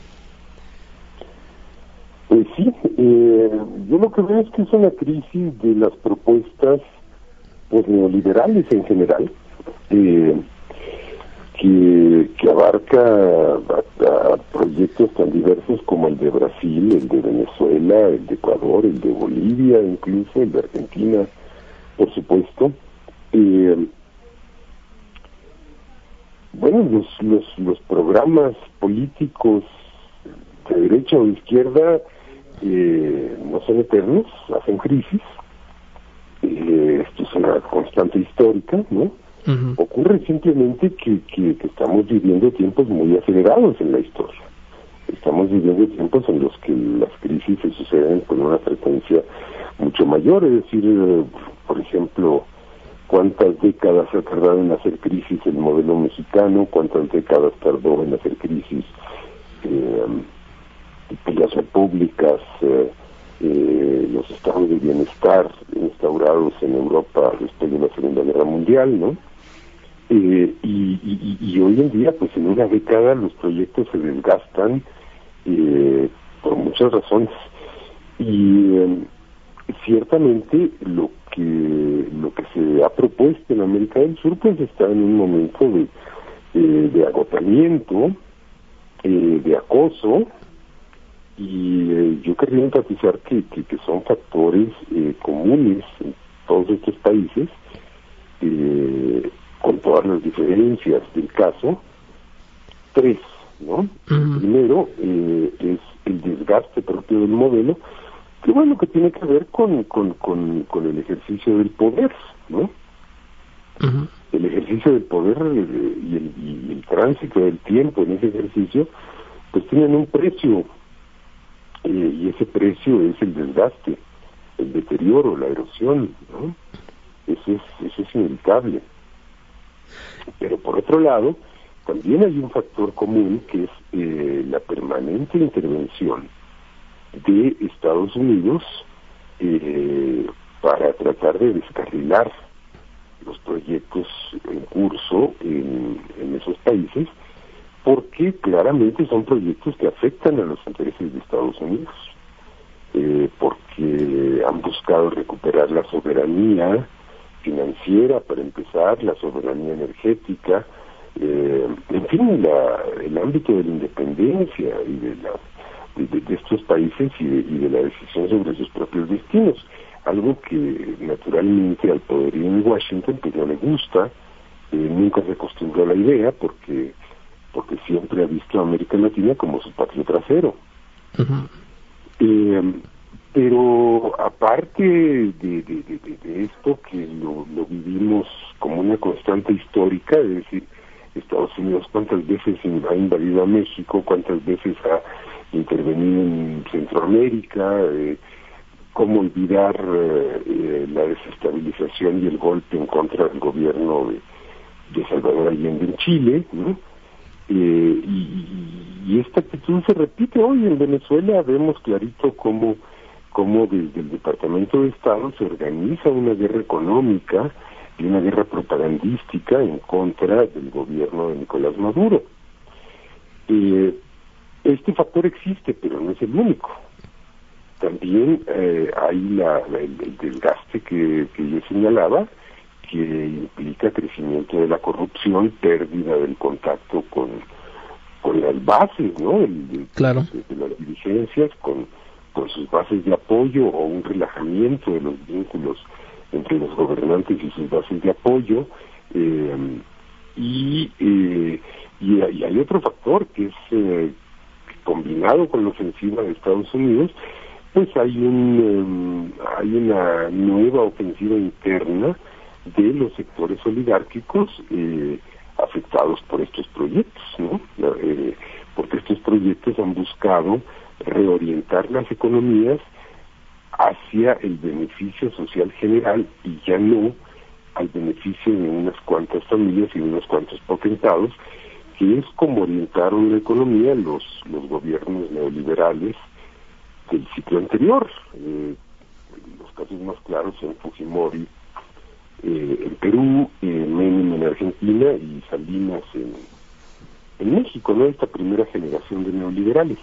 Pues sí, eh, yo lo que veo es que es una crisis de las propuestas pues neoliberales en general, eh, que, que abarca a, a proyectos tan diversos como el de Brasil, el de Venezuela, el de Ecuador, el de Bolivia, incluso el de Argentina, por supuesto. Eh, bueno, los, los, los programas políticos de derecha o de izquierda eh, no son eternos, hacen crisis. Eh, esto es una constante histórica, ¿no? Uh-huh. Ocurre simplemente que, que, que estamos viviendo tiempos muy acelerados en la historia. Estamos viviendo tiempos en los que las crisis se suceden con una frecuencia mucho mayor, es decir, eh, por ejemplo, cuántas décadas ha tardado en hacer crisis el modelo mexicano, cuántas décadas tardó en hacer crisis eh, las repúblicas, eh, eh, los estados de bienestar instaurados en Europa después de la Segunda Guerra Mundial, ¿no? Eh, y, y, y hoy en día, pues en una década los proyectos se desgastan eh, por muchas razones. Y eh, ciertamente lo que lo que se ha propuesto en América del Sur pues está en un momento de, eh, de agotamiento, eh, de acoso, y eh, yo querría enfatizar que, que, que son factores eh, comunes en todos estos países, eh, con todas las diferencias del caso. Tres, ¿no? Uh-huh. Primero eh, es el desgaste propio del modelo, que bueno, que tiene que ver con con, con, con el ejercicio del poder, ¿no? Uh-huh. el ejercicio del poder eh, y, el, y el tránsito del tiempo en ese ejercicio, pues tienen un precio, eh, y ese precio es el desgaste, el deterioro, la erosión, ¿no? Eso es, eso es inevitable. Pero por otro lado, también hay un factor común que es eh, la permanente intervención de Estados Unidos eh, para tratar de descarrilar los proyectos en curso en, en esos países, porque claramente son proyectos que afectan a los intereses de Estados Unidos, eh, porque han buscado recuperar la soberanía financiera, para empezar, la soberanía energética, eh, en fin, la, el ámbito de la independencia y de, la, de, de estos países y de, y de la decisión sobre sus propios destinos, algo que naturalmente al poderío en Washington pues no le gusta, eh, nunca se acostumbró a la idea porque porque siempre ha visto a América Latina como su patio trasero. Uh-huh. Eh, pero aparte de, de, de, de esto, que lo, lo vivimos como una constante histórica, es decir, Estados Unidos cuántas veces ha invadido a México, cuántas veces ha intervenido en Centroamérica, eh, cómo olvidar eh, la desestabilización y el golpe en contra del gobierno de, de Salvador Allende en Chile, ¿no? Eh, y, y esta actitud se repite hoy en Venezuela. Vemos clarito cómo, cómo desde el Departamento de Estado se organiza una guerra económica y una guerra propagandística en contra del gobierno de Nicolás Maduro. Eh, este factor existe, pero no es el único. También eh, hay la, la, el, el desgaste que, que yo señalaba, que implica crecimiento de la corrupción, pérdida del contacto con, con las bases, ¿no? El, el, claro. De, de las dirigencias, con, con sus bases de apoyo, o un relajamiento de los vínculos entre los gobernantes y sus bases de apoyo. Eh, y, eh, y, y hay otro factor que es, eh, combinado con la ofensiva de Estados Unidos, pues hay un eh, hay una nueva ofensiva interna de los sectores oligárquicos eh, afectados por estos proyectos, ¿no? Eh, porque estos proyectos han buscado reorientar las economías hacia el beneficio social general y ya no al beneficio de unas cuantas familias y de unos cuantos potentados, que es como orientaron la economía los, los gobiernos neoliberales del ciclo anterior. Eh, los casos más claros son Fujimori eh, en Perú, eh, Menem en Argentina y Salinas en, en México, ¿no? Esta primera generación de neoliberales.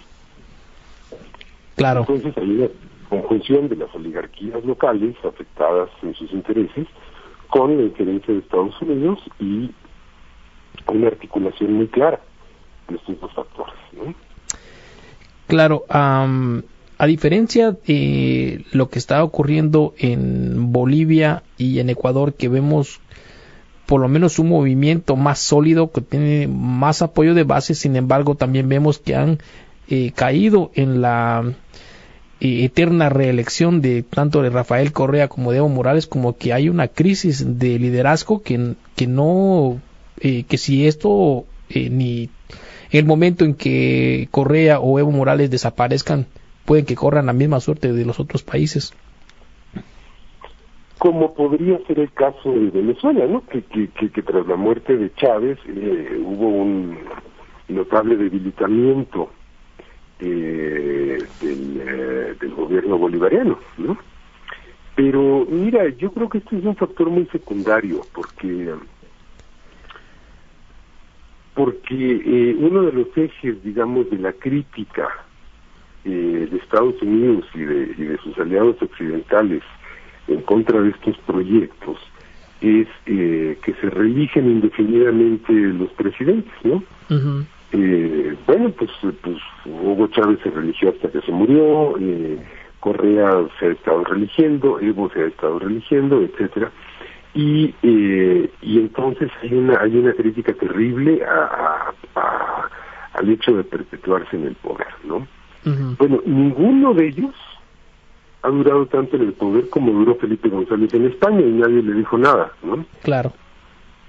Claro. Entonces hay una conjunción de las oligarquías locales afectadas en sus intereses con la injerencia de Estados Unidos y una articulación muy clara de estos dos factores, ¿no? Claro. Um... A diferencia de lo que está ocurriendo en Bolivia y en Ecuador, que vemos por lo menos un movimiento más sólido, que tiene más apoyo de base, sin embargo también vemos que han eh, caído en la eh, eterna reelección de tanto de Rafael Correa como de Evo Morales, como que hay una crisis de liderazgo que, que no, eh, que si esto eh, ni en el momento en que Correa o Evo Morales desaparezcan, pueden que corran la misma suerte de los otros países. Como podría ser el caso de Venezuela, ¿no? Que, que, que, que tras la muerte de Chávez eh, hubo un notable debilitamiento eh, del, eh, del gobierno bolivariano, ¿no? Pero mira, yo creo que este es un factor muy secundario, porque porque eh, uno de los ejes, digamos, de la crítica Eh, de Estados Unidos y de, y de sus aliados occidentales en contra de estos proyectos es eh, que se reeligen indefinidamente los presidentes, ¿no? Uh-huh. Eh, bueno, pues, pues Hugo Chávez se religió hasta que se murió, eh, Correa se ha estado religiendo, Evo se ha estado religiendo, etcétera, y eh, y entonces hay una hay una crítica terrible a, a, a, al hecho de perpetuarse en el poder, ¿no? Uh-huh. Bueno, ninguno de ellos ha durado tanto en el poder como duró Felipe González en España y nadie le dijo nada, ¿no? Claro.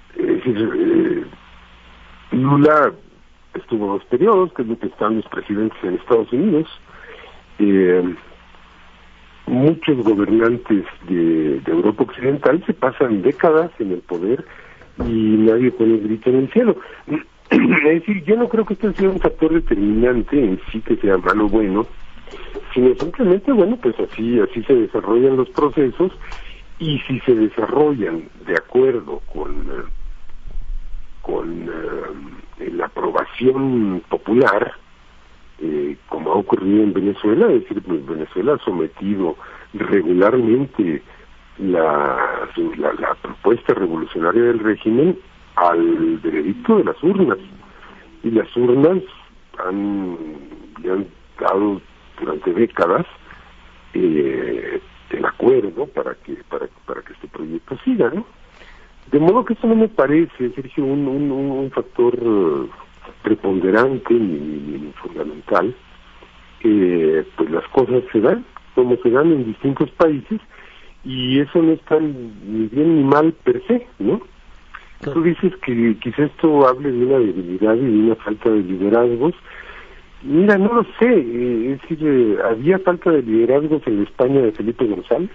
decir, eh, Lula estuvo dos periodos, que es lo que están los presidentes en Estados Unidos. Eh, muchos gobernantes de, de Europa Occidental se pasan décadas en el poder y nadie pone el grito en el cielo. Es decir, yo no creo que esto sea un factor determinante en sí que sea malo o bueno, sino simplemente, bueno, pues así así se desarrollan los procesos, y si se desarrollan de acuerdo con con uh, la aprobación popular, eh, como ha ocurrido en Venezuela, es decir, pues Venezuela ha sometido regularmente la, la, la propuesta revolucionaria del régimen al veredicto de las urnas, y las urnas han, le han dado durante décadas eh, el acuerdo para que para para que este proyecto siga, ¿no? De modo que eso no me parece, Sergio, un, un, un factor uh, preponderante ni, ni, ni fundamental. Eh, pues las cosas se dan como se dan en distintos países, y eso no está ni bien ni mal per se, ¿no? Tú dices que quizá esto hable de una debilidad y de una falta de liderazgos. Mira, no lo sé, eh, es decir, eh, ¿había falta de liderazgos en la España de Felipe González?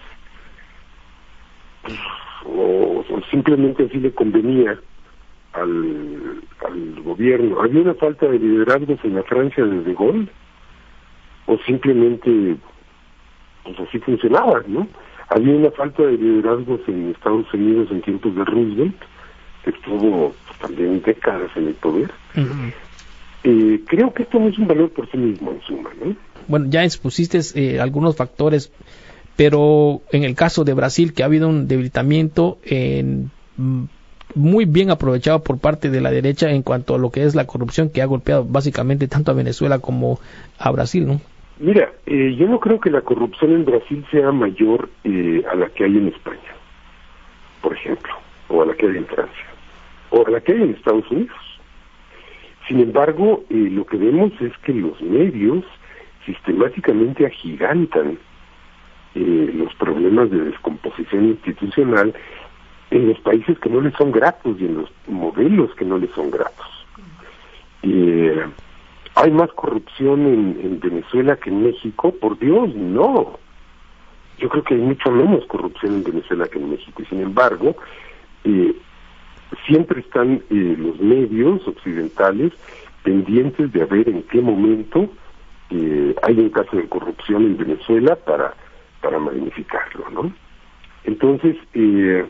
O, o simplemente así le convenía al, al gobierno. ¿Había una falta de liderazgos en la Francia de De Gaulle? ¿O simplemente pues así funcionaba, ¿no? ¿Había una falta de liderazgos en Estados Unidos en tiempos de Roosevelt, que estuvo también décadas en el poder? Uh-huh. Eh, creo que esto no es un valor por sí mismo, en suma, ¿no? Bueno, ya expusiste eh, algunos factores, pero en el caso de Brasil, que ha habido un debilitamiento en, muy bien aprovechado por parte de la derecha en cuanto a lo que es la corrupción, que ha golpeado básicamente tanto a Venezuela como a Brasil, ¿no? Mira, eh, yo no creo que la corrupción en Brasil sea mayor eh, a la que hay en España, por ejemplo, o a la que hay en Francia, o a la que hay en Estados Unidos. Sin embargo, eh, lo que vemos es que los medios sistemáticamente agigantan eh, los problemas de descomposición institucional en los países que no les son gratos y en los modelos que no les son gratos. Eh, ¿Hay más corrupción en, en Venezuela que en México? Por Dios, no. Yo creo que hay mucho menos corrupción en Venezuela que en México, y sin embargo, eh, siempre están eh, los medios occidentales pendientes de ver en qué momento eh, hay un caso de corrupción en Venezuela para para magnificarlo, ¿no? Entonces, eh,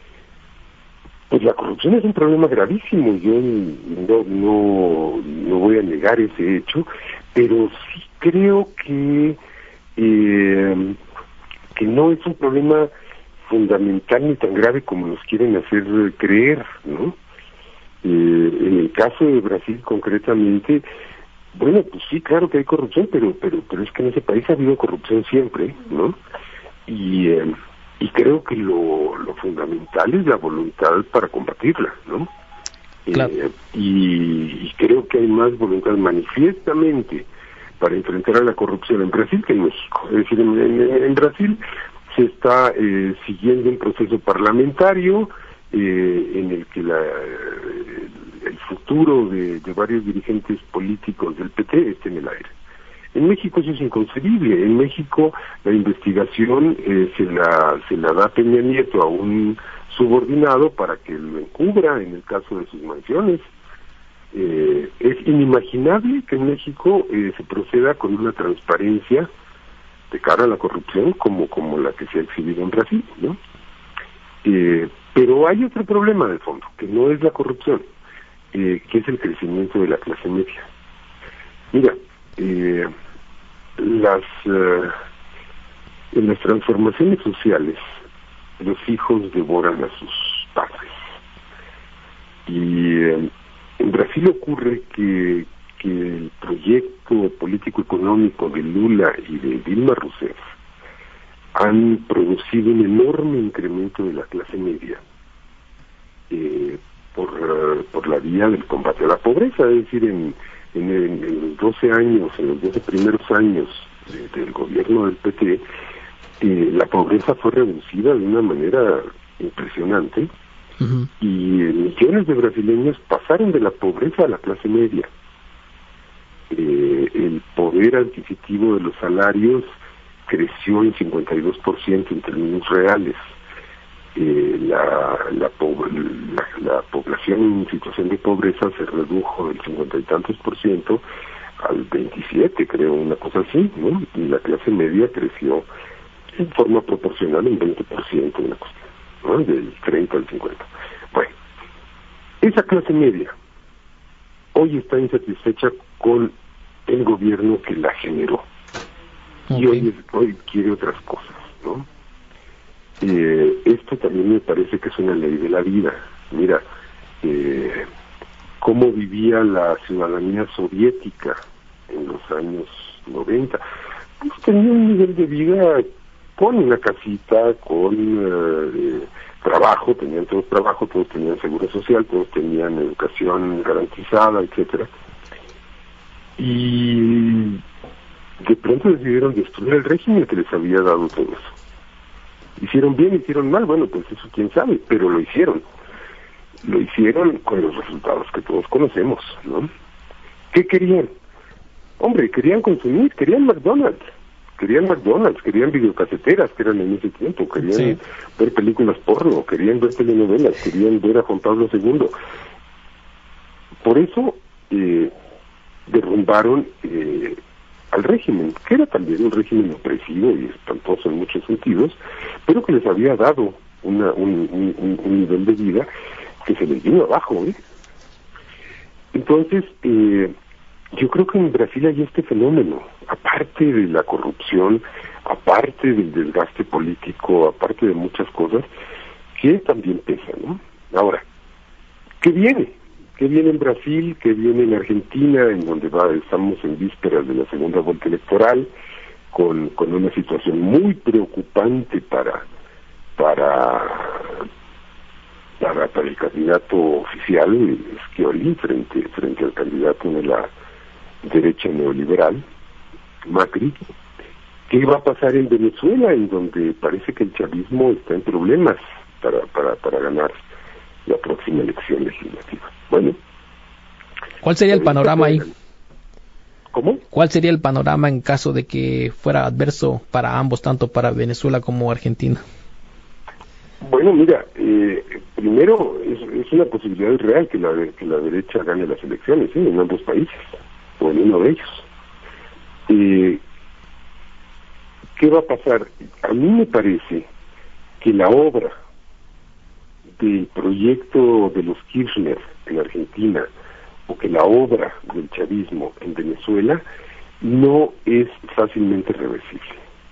pues la corrupción es un problema gravísimo. Yo no no no voy a negar ese hecho, pero sí creo que eh, que no es un problema fundamental ni tan grave como nos quieren hacer creer, ¿no? Eh, en el caso de Brasil concretamente, bueno, pues sí, claro que hay corrupción, pero pero pero es que en ese país ha habido corrupción siempre, ¿no? Y eh, y creo que lo, lo fundamental es la voluntad para combatirla, ¿no? Claro. Eh, y, y creo que hay más voluntad manifiestamente para enfrentar a la corrupción en Brasil que en México. Es decir, en, en, en Brasil se está eh, siguiendo un proceso parlamentario eh, en el que la, el futuro de, de varios dirigentes políticos del P T está en el aire. En México eso es inconcebible. En México la investigación eh, se la se la da Peña Nieto a un subordinado para que lo encubra en el caso de sus mansiones. Eh, es inimaginable que en México eh, se proceda con una transparencia de cara a la corrupción como como la que se ha exhibido en Brasil, ¿no? Eh, pero hay otro problema de fondo, que no es la corrupción, eh, que es el crecimiento de la clase media. Mira, eh, las eh, en las transformaciones sociales los hijos devoran a sus padres, y eh, en Brasil ocurre que que el proyecto político-económico de Lula y de Dilma Rousseff han producido un enorme incremento de la clase media eh, por, uh, por la vía del combate a la pobreza. Es decir, en, en, en los doce años, en los doce primeros años de, del gobierno del P T, eh, la pobreza fue reducida de una manera impresionante, Uh-huh. Y millones de brasileños pasaron de la pobreza a la clase media. Eh, el poder adquisitivo de los salarios creció en cincuenta y dos por ciento en términos reales. Eh, la, la, la, la población en situación de pobreza se redujo del cincuenta y tantos por ciento al veintisiete, creo, una cosa así, ¿no? Y la clase media creció en forma proporcional en veinte por ciento, una cosa, ¿no? Del treinta al cincuenta. Bueno, esa clase media hoy está insatisfecha con el gobierno que la generó. Okay. Y hoy, hoy quiere otras cosas, ¿no? Eh, esto también me parece que es una ley de la vida. Mira, eh, cómo vivía la ciudadanía soviética en los años noventa. Pues tenía un nivel de vida con una casita, con eh, trabajo, tenían todos trabajo, todos tenían seguro social, todos tenían educación garantizada, etcétera. Y de pronto decidieron destruir el régimen que les había dado todo eso. Hicieron bien, hicieron mal, bueno, pues eso quién sabe, pero lo hicieron. Lo hicieron con los resultados que todos conocemos, ¿no? ¿Qué querían? Hombre, querían consumir, querían McDonald's, querían McDonald's, querían videocaseteras, que eran en ese tiempo, querían sí. ver películas porno, querían ver telenovelas, querían ver a Juan Pablo segundo. Por eso eh, derrumbaron eh, al régimen, que era también un régimen opresivo y espantoso en muchos sentidos, pero que les había dado una, un, un, un nivel de vida que se les vino abajo, ¿eh? Entonces, eh, yo creo que en Brasil hay este fenómeno, aparte de la corrupción, aparte del desgaste político, aparte de muchas cosas, que también pesa, ¿no? Ahora, ¿qué viene? ¿Qué viene en Brasil? ¿Qué viene en Argentina, en donde va, estamos en vísperas de la segunda vuelta electoral, con, con una situación muy preocupante para, para, para, para el candidato oficial, Schiaretti, frente, frente al candidato de la derecha neoliberal, Macri? ¿Qué va a pasar en Venezuela, en donde parece que el chavismo está en problemas para, para, para ganar la próxima elección legislativa? Bueno, ¿cuál sería el panorama ahí? ¿Cómo? ¿Cuál sería el panorama en caso de que fuera adverso para ambos, tanto para Venezuela como Argentina? Bueno, mira, eh, primero es, es una posibilidad real que la, que la derecha gane las elecciones, ¿eh? En ambos países, o en uno de ellos. Eh, ¿Qué va a pasar? A mí me parece que la obra del proyecto de los Kirchner en Argentina, o que la obra del chavismo en Venezuela, no es fácilmente reversible.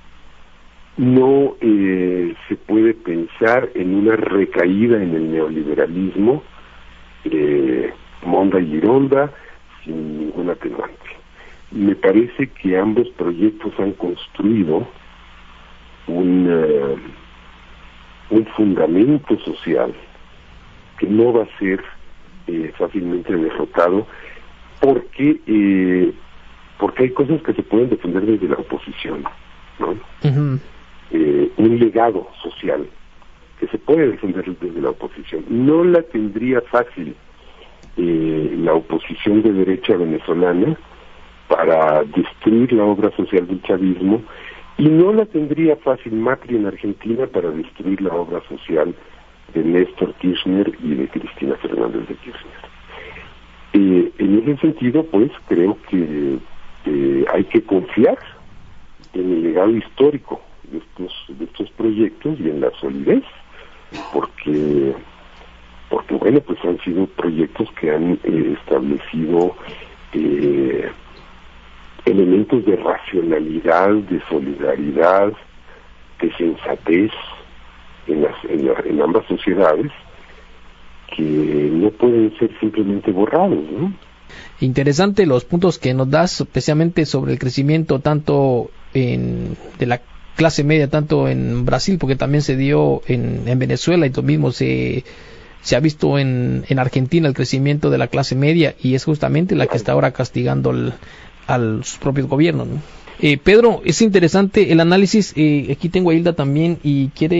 No eh, se puede pensar en una recaída en el neoliberalismo, eh, monda y gironda, sin ningún atenuante. Me parece que ambos proyectos han construido un, uh, un fundamento social que no va a ser eh, fácilmente derrotado, porque eh, porque hay cosas que se pueden defender desde la oposición, ¿no? Uh-huh. Eh, un legado social que se puede defender desde la oposición. No la tendría fácil eh, la oposición de derecha venezolana para destruir la obra social del chavismo, y no la tendría fácil Macri en Argentina para destruir la obra social de Néstor Kirchner y de Cristina Fernández de Kirchner. Eh, en ese sentido, pues, creo que eh, hay que confiar en el legado histórico de estos, de estos proyectos y en la solidez, porque, porque bueno, pues han sido proyectos que han eh, establecido eh, elementos de racionalidad, de solidaridad, de sensatez en, las, en, la, en ambas sociedades, que no pueden ser simplemente borrados, ¿no? Interesante los puntos que nos das, especialmente sobre el crecimiento tanto en, de la clase media, tanto en Brasil, porque también se dio en, en Venezuela, y lo mismo se, se ha visto en, en Argentina, el crecimiento de la clase media, y es justamente la que está ahora castigando el, a sus propios gobiernos, ¿no? Eh, Pedro, es interesante el análisis. Eh, aquí tengo a Hilda también y quiere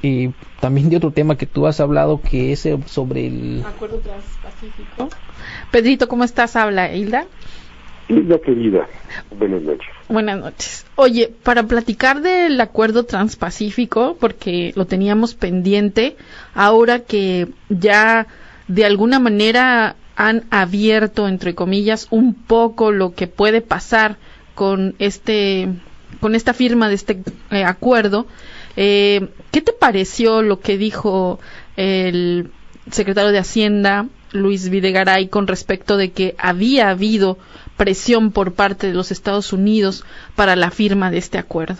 eh, también de otro tema que tú has hablado, que es sobre el Acuerdo Transpacífico. Pedrito, ¿cómo estás? Habla Hilda. Hilda querida, buenas noches. Buenas noches. Oye, para platicar del Acuerdo Transpacífico, porque lo teníamos pendiente, ahora que ya de alguna manera han abierto, entre comillas, un poco lo que puede pasar con este, con esta firma de este eh, acuerdo, eh, ¿qué te pareció lo que dijo el secretario de Hacienda, Luis Videgaray, con respecto de que había habido presión por parte de los Estados Unidos para la firma de este acuerdo?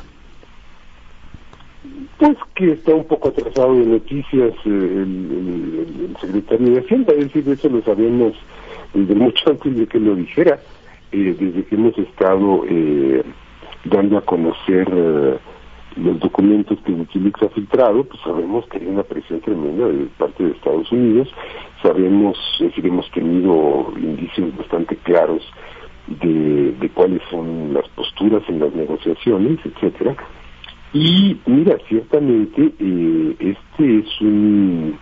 Pues que está un poco atrasado de noticias eh, el, el, el secretario de Hacienda, es decir, eso lo sabemos desde mucho antes de que lo dijera, eh, desde que hemos estado eh, dando a conocer eh, los documentos que Wikileaks ha filtrado, pues sabemos que hay una presión tremenda de parte de Estados Unidos, sabemos, es decir, hemos tenido indicios bastante claros de, de cuáles son las posturas en las negociaciones, etcétera. Y mira, ciertamente eh, este es un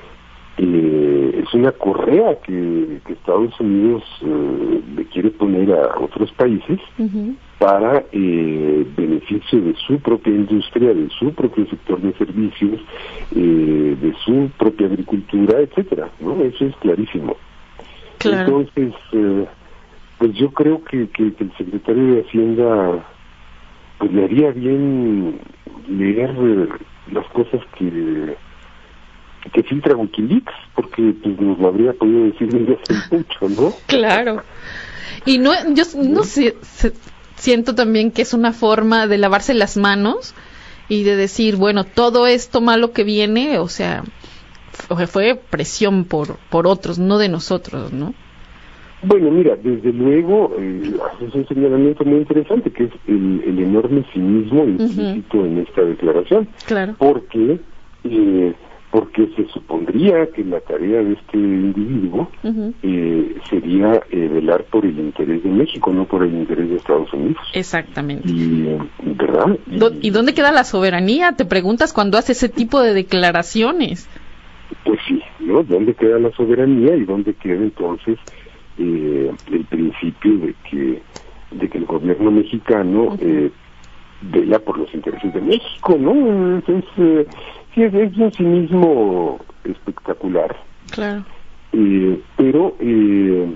eh, es una correa que, que Estados Unidos eh, le quiere poner a otros países uh-huh. para eh, beneficio de su propia industria, de su propio sector de servicios, eh, de su propia agricultura, etcétera, ¿no? Eso es clarísimo. Claro. Entonces, eh, pues yo creo que, que, que el secretario de Hacienda pues le haría bien leer eh, las cosas que que filtra Wikileaks, porque pues nos lo habría podido decir desde hace mucho, ¿no? Claro. Y no, yo no sé, se, siento también que es una forma de lavarse las manos y de decir, bueno, todo esto malo que viene, o sea, fue, fue presión por por otros, no de nosotros, ¿no? Bueno, mira, desde luego, eh, es un señalamiento muy interesante, que es el, el enorme cinismo implícito uh-huh. en esta declaración. Claro. Porque, eh, porque se supondría que la tarea de este individuo uh-huh. eh, sería eh, velar por el interés de México, no por el interés de Estados Unidos. Exactamente. Y, ¿verdad? Y, ¿Y dónde queda la soberanía? Te preguntas cuando hace ese tipo de declaraciones. Pues sí, ¿no? ¿Dónde queda la soberanía y dónde queda entonces Eh, el principio de que de que el gobierno mexicano eh, vela por los intereses de México, ¿no? Entonces, eh, sí, es, es un cinismo espectacular. Claro. Eh, pero, eh,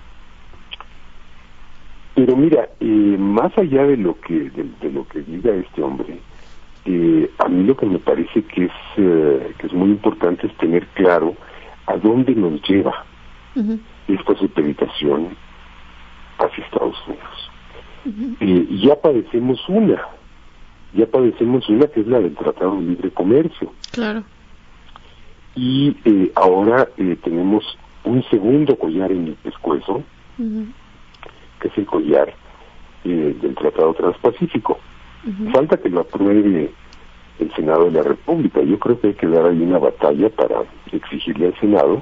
pero mira, eh, más allá de lo que de, de lo que diga este hombre, eh, a mí lo que me parece que es eh, que es muy importante es tener claro a dónde nos lleva uh-huh. esta supeditación hacia Estados Unidos. Uh-huh. Eh, ya padecemos una, ya padecemos una que es la del Tratado de Libre Comercio. Claro. Y eh, ahora eh, tenemos un segundo collar en el pescuezo, uh-huh. que es el collar eh, del Tratado Transpacífico. Uh-huh. Falta que lo apruebe el Senado de la República. Yo creo que hay que dar ahí una batalla para exigirle al Senado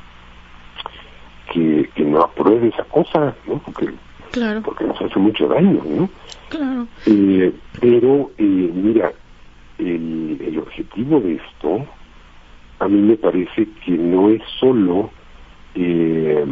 Que, que no apruebe esa cosa, ¿no? Porque, claro. porque nos hace mucho daño, ¿no? Claro. Eh, pero, eh, mira, el, el objetivo de esto, a mí me parece que no es solo eh,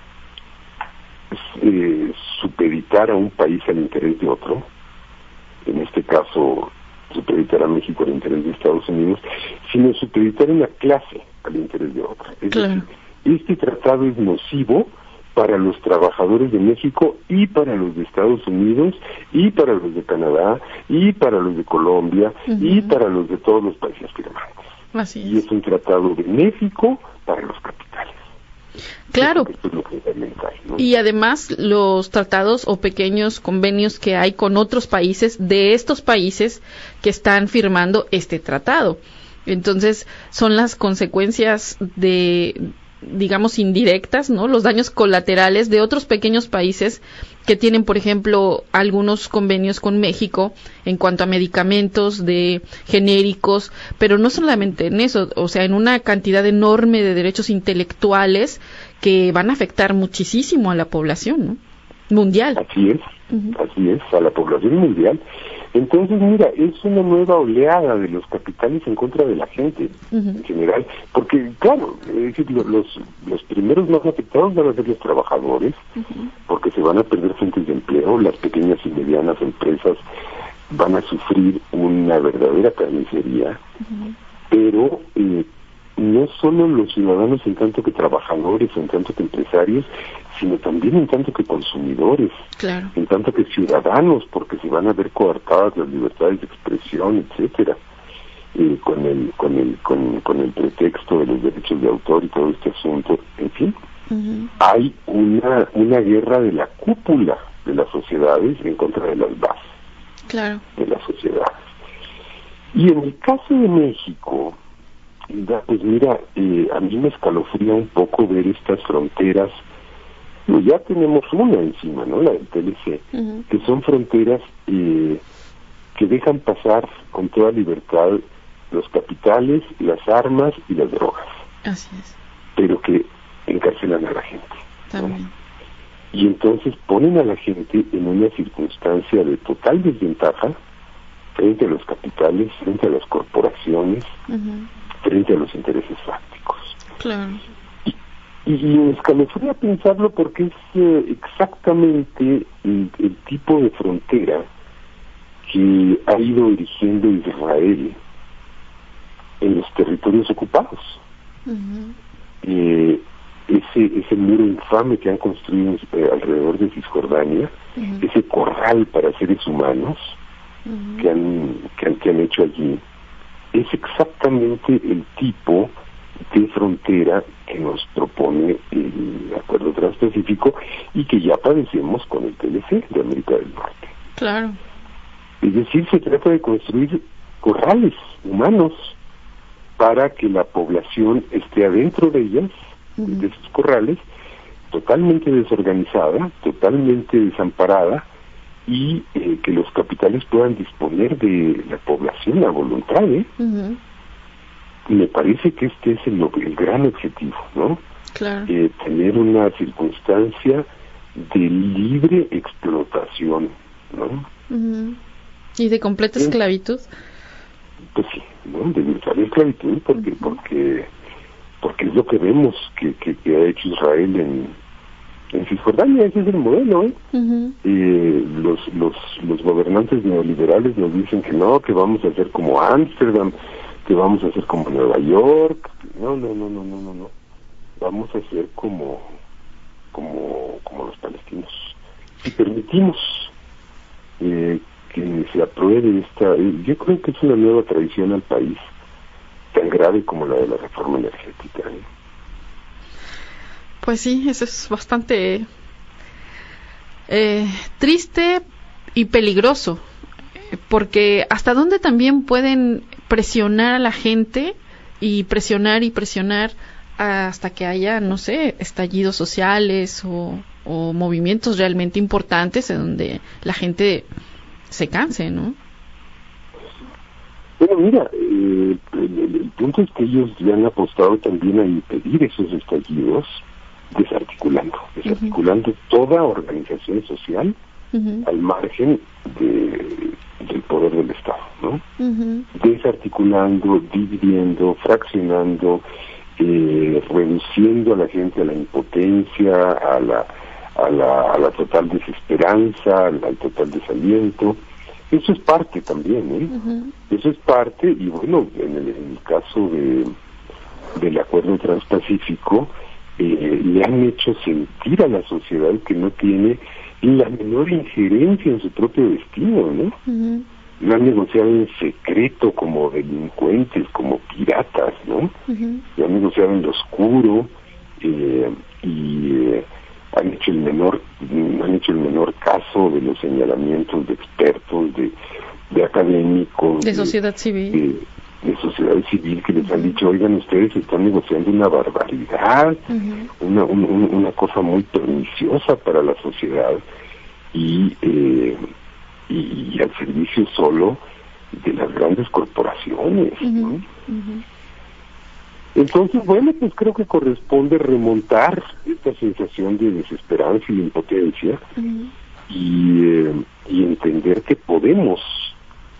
eh, supeditar a un país al interés de otro, en este caso, supeditar a México al interés de Estados Unidos, sino supeditar una clase al interés de otra. Es claro. decir, este tratado es nocivo para los trabajadores de México y para los de Estados Unidos y para los de Canadá y para los de Colombia uh-huh. y para los de todos los países firmantes. Así es. Y es un tratado benéfico para los capitales. Claro. Esto es lo que es fundamental, ¿no? Y además los tratados o pequeños convenios que hay con otros países, de estos países que están firmando este tratado. Entonces son las consecuencias de, digamos, indirectas, ¿no? Los daños colaterales de otros pequeños países que tienen, por ejemplo, algunos convenios con México en cuanto a medicamentos de genéricos, pero no solamente en eso, o sea, en una cantidad enorme de derechos intelectuales que van a afectar muchísimo a la población, ¿no? Mundial. Así es, uh-huh. así es, a la población mundial. Entonces, mira, es una nueva oleada de los capitales en contra de la gente, uh-huh. en general, porque, claro, es decir, los, los primeros más afectados van a ser los trabajadores, uh-huh. porque se van a perder fuentes de empleo, las pequeñas y medianas empresas van a sufrir una verdadera carnicería, uh-huh. pero eh, no solo los ciudadanos en tanto que trabajadores, en tanto que empresarios, sino también en tanto que consumidores, claro. en tanto que ciudadanos, porque se van a ver coartadas las libertades de expresión, etcétera, eh, con el con el con, con el pretexto de los derechos de autor y todo este asunto. En fin, uh-huh. hay una una guerra de la cúpula de las sociedades en contra de las bases claro. de las sociedades. Y en el caso de México, pues mira, eh, a mí me escalofría un poco ver estas fronteras. Pues ya tenemos una encima, ¿no? La del T L C, uh-huh. que son fronteras eh, que dejan pasar con toda libertad los capitales, las armas y las drogas. Así es. Pero que encarcelan a la gente. También. ¿No? Y entonces ponen a la gente en una circunstancia de total desventaja frente a los capitales, frente a las corporaciones, uh-huh. frente a los intereses fácticos. Claro. Y, y me escalofría pensarlo porque es eh, exactamente el, el tipo de frontera que ha ido erigiendo Israel en los territorios ocupados. Uh-huh. Eh, ese ese muro infame que han construido eh, alrededor de Cisjordania, uh-huh. ese corral para seres humanos uh-huh. que han, que han que han hecho allí, es exactamente el tipo de frontera que nos propone el Acuerdo Transpacífico y que ya padecemos con el T L C de América del Norte. Claro. Es decir, se trata de construir corrales humanos para que la población esté adentro de ellas, uh-huh. de esos corrales, totalmente desorganizada, totalmente desamparada, y eh, que los capitales puedan disponer de la población a voluntad, ¿eh? Uh-huh. Me parece que este es el, el gran objetivo, ¿no? Claro. Eh, tener una circunstancia de libre explotación, ¿no? Uh-huh. Y de completa esclavitud. Pues sí, ¿no? De virtual esclavitud, porque, uh-huh. porque, porque es lo que vemos que, que, que ha hecho Israel en, en Cisjordania. Ese es el modelo, ¿eh? Uh-huh. eh los, los, los gobernantes neoliberales nos dicen que no, que vamos a hacer como Ámsterdam, que vamos a hacer como Nueva York. No, no, no, no, no, no, no. Vamos a hacer como, como, como los palestinos. Si permitimos eh, que se apruebe esta, eh, yo creo que es una nueva traición al país, tan grave como la de la reforma energética. ¿eh? Pues sí, eso es bastante eh, triste y peligroso, porque hasta dónde también pueden presionar a la gente y presionar y presionar hasta que haya, no sé, estallidos sociales o, o movimientos realmente importantes en donde la gente se canse, ¿no? Bueno, mira, eh, el, el punto es que ellos ya han apostado también a impedir esos estallidos desarticulando, desarticulando uh-huh. toda organización social uh-huh. al margen de, del poder del Estado, ¿no? Uh-huh. Desarticulando, dividiendo, fraccionando, eh, reduciendo a la gente a la impotencia, a la a la, a la total desesperanza, al, al total desaliento. Eso es parte también, ¿eh? Uh-huh. Eso es parte, y bueno, en el, en el caso de del Acuerdo Transpacífico, eh, le han hecho sentir a la sociedad que no tiene la menor injerencia en su propio destino, ¿no? Uh-huh. Lo han negociado en secreto como delincuentes, como piratas, ¿no? Uh-huh. Lo han negociado en lo oscuro, eh, y eh, han hecho el menor han hecho el menor caso de los señalamientos de expertos, de, de académicos, de sociedad de, civil de, de sociedad civil que les han dicho, oigan, ustedes están negociando una barbaridad, uh-huh. una, un, una cosa muy perniciosa para la sociedad y, eh, y, y al servicio solo de las grandes corporaciones, uh-huh. ¿no? Uh-huh. Entonces, bueno, pues creo que corresponde remontar esta sensación de desesperanza y de impotencia uh-huh. y, eh, y entender que podemos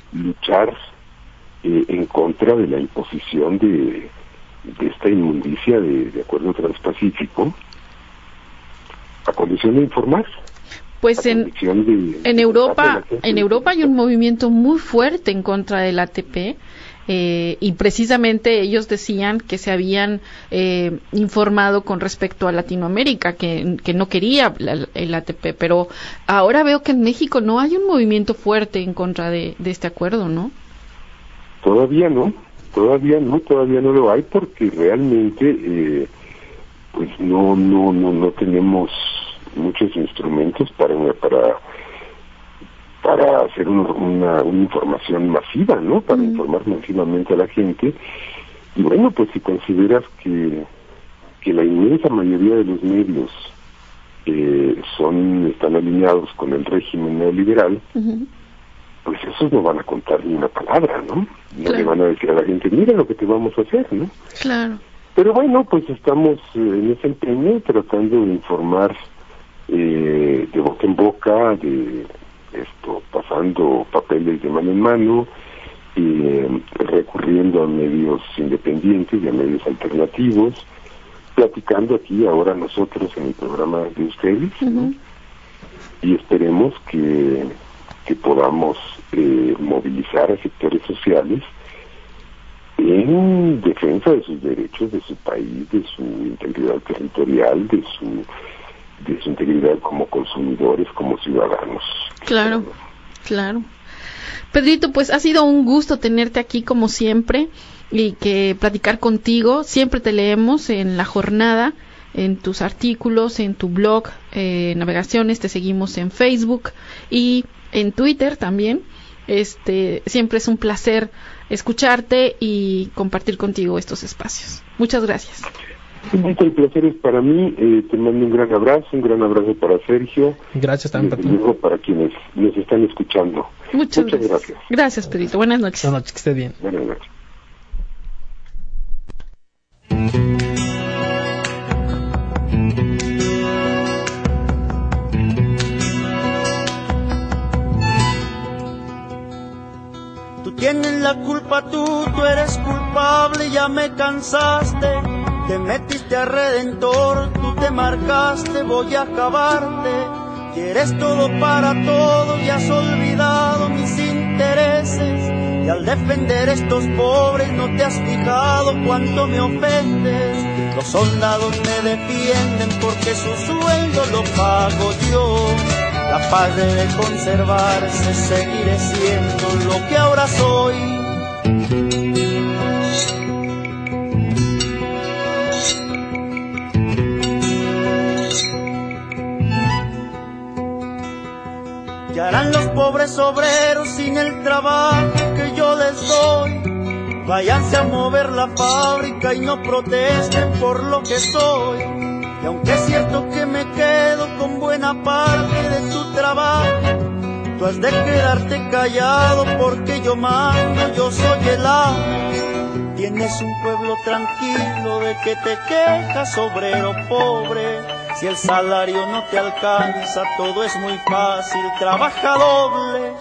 luchar eh, en contra de la imposición de, de esta inmundicia de, de acuerdo transpacífico, a condición de informar. Pues en, de, en Europa, en Europa hay un movimiento muy fuerte en contra del A T P. Eh, y precisamente ellos decían que se habían eh, informado con respecto a Latinoamérica, que, que no quería la, el A T P, pero ahora veo que en México no hay un movimiento fuerte en contra de, de este acuerdo, ¿no? Todavía no, todavía no, todavía no lo hay, porque realmente eh, pues no, no, no, no tenemos muchos instrumentos para para para hacer un, una, una información masiva, ¿no? Para mm. informar masivamente a la gente. Y bueno, pues si consideras que, que la inmensa mayoría de los medios eh, son están alineados con el régimen neoliberal, uh-huh. pues esos no van a contar ni una palabra, ¿no? No claro. le van a decir a la gente, mira lo que te vamos a hacer, ¿no? Claro. Pero bueno, pues estamos eh, en ese empeño tratando de informar eh, de boca en boca, de esto, pasando papeles de mano en mano, eh, recurriendo a medios independientes y a medios alternativos, platicando aquí ahora nosotros en el programa de ustedes, uh-huh. ¿no? Y esperemos que, que podamos eh, movilizar a sectores sociales en defensa de sus derechos, de su país, de su integridad territorial, de su de su integridad como consumidores, como ciudadanos. Claro, claro. Pedrito, pues ha sido un gusto tenerte aquí como siempre y que platicar contigo. Siempre te leemos en La Jornada, en tus artículos, en tu blog, eh, Navegaciones, te seguimos en Facebook y en Twitter también. Este, siempre es un placer escucharte y compartir contigo estos espacios. Muchas gracias. El placer es para mí, eh, te mando un gran abrazo, un gran abrazo para Sergio. Gracias también para, luego para quienes nos están escuchando. Muchas, Muchas gracias. gracias. Gracias, Pedrito. Buenas noches. Buenas noches, que estés bien. Buenas noches. Tú tienes la culpa, tú, tú eres culpable, ya me cansaste. Te metiste a Redentor, tú te marcaste, voy a acabarte. Quieres todo para todo y has olvidado mis intereses. Y al defender estos pobres no te has fijado cuánto me ofendes. Los soldados me defienden porque su sueldo lo pago yo. La paz debe conservarse, seguiré siendo lo que ahora soy. ¿Qué harán los pobres obreros sin el trabajo que yo les doy? Váyanse a mover la fábrica y no protesten por lo que soy. Y aunque es cierto que me quedo con buena parte de tu trabajo, tú has de quedarte callado porque yo mando, yo soy el amo. Tienes un pueblo tranquilo de que te quejas, obrero pobre. Si el salario no te alcanza, todo es muy fácil, trabaja doble.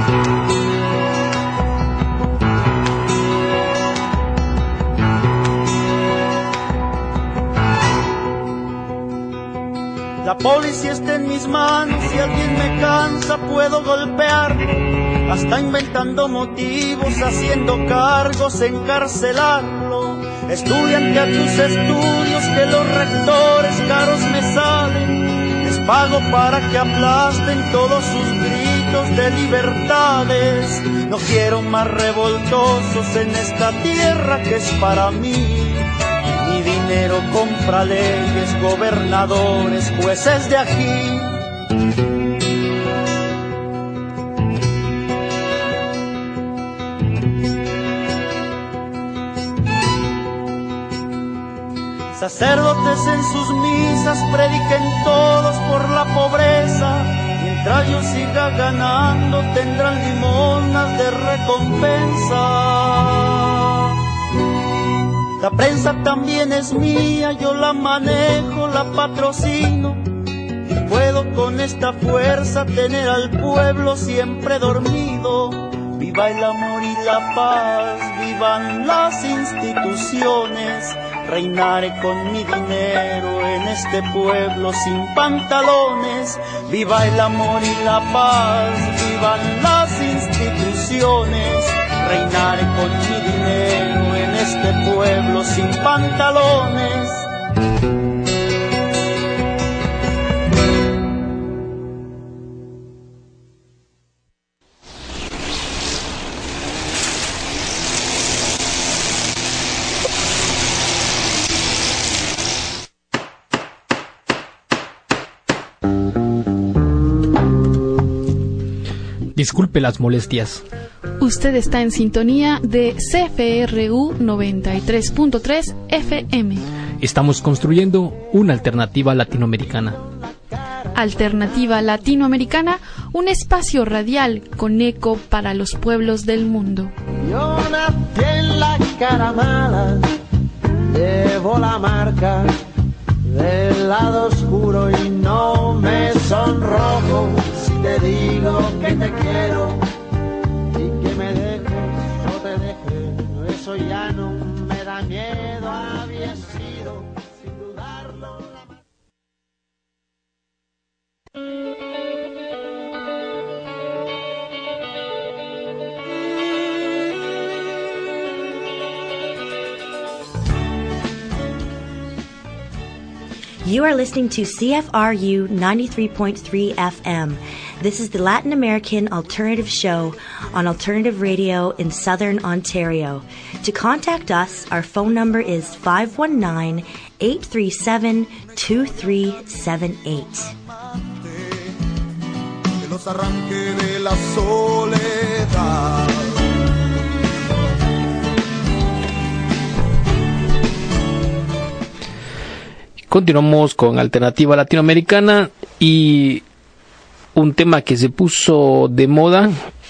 La policía está en mis manos, si alguien me cansa puedo golpear. Hasta inventando motivos, haciendo cargos, encarcelarlo. Estudiante a tus estudios que los rectores caros me salen. Les pago para que aplasten todos sus gritos de libertades. No quiero más revoltosos en esta tierra que es para mí. Mi dinero compra leyes, gobernadores, jueces de aquí. Sacerdotes en sus misas prediquen todos por la pobreza. Mientras yo siga ganando tendrán limonas de recompensa. La prensa también es mía, yo la manejo, la patrocino. Puedo con esta fuerza tener al pueblo siempre dormido. Viva el amor y la paz, vivan las instituciones. Reinaré con mi dinero en este pueblo sin pantalones. Viva el amor y la paz, vivan las instituciones. Reinaré con mi dinero en este pueblo sin pantalones. Disculpe las molestias. Usted está en sintonía de C F R U noventa y tres punto tres F M. Estamos construyendo una alternativa latinoamericana. Alternativa Latinoamericana, un espacio radial con eco para los pueblos del mundo. Yo nací en la cara mala, llevo la marca del lado oscuro y no me sonrojo si te digo que te quiero y que me dejes o te dejes. Eso ya no me da miedo, había sido sin dudarlo la... You are listening to C F R U ninety-three point three F M. This is the Latin American Alternative Show on Alternative Radio in Southern Ontario. To contact us, our phone number is five one nine, eight three seven, two three seven eight. Que los arranque de la soledad. Continuamos con Alternativa Latinoamericana y un tema que se puso de moda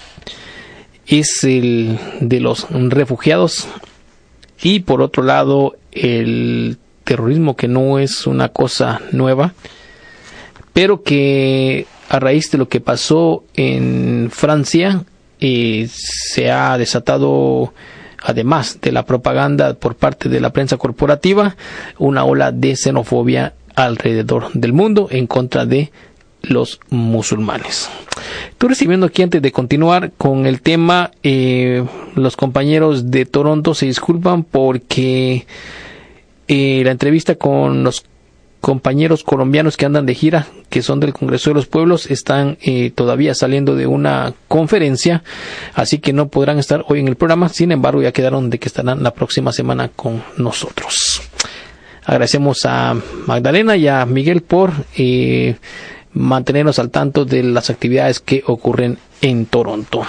es el de los refugiados y por otro lado el terrorismo, que no es una cosa nueva, pero que a raíz de lo que pasó en Francia eh, se ha desatado, además de la propaganda por parte de la prensa corporativa, una ola de xenofobia alrededor del mundo en contra de los musulmanes. Estoy recibiendo aquí, antes de continuar con el tema, eh, los compañeros de Toronto se disculpan porque eh, la entrevista con los compañeros colombianos que andan de gira, que son del Congreso de los Pueblos, están eh, todavía saliendo de una conferencia, así que no podrán estar hoy en el programa. Sin embargo, ya quedaron de que estarán la próxima semana con nosotros. Agradecemos a Magdalena y a Miguel por eh, mantenernos al tanto de las actividades que ocurren en Toronto.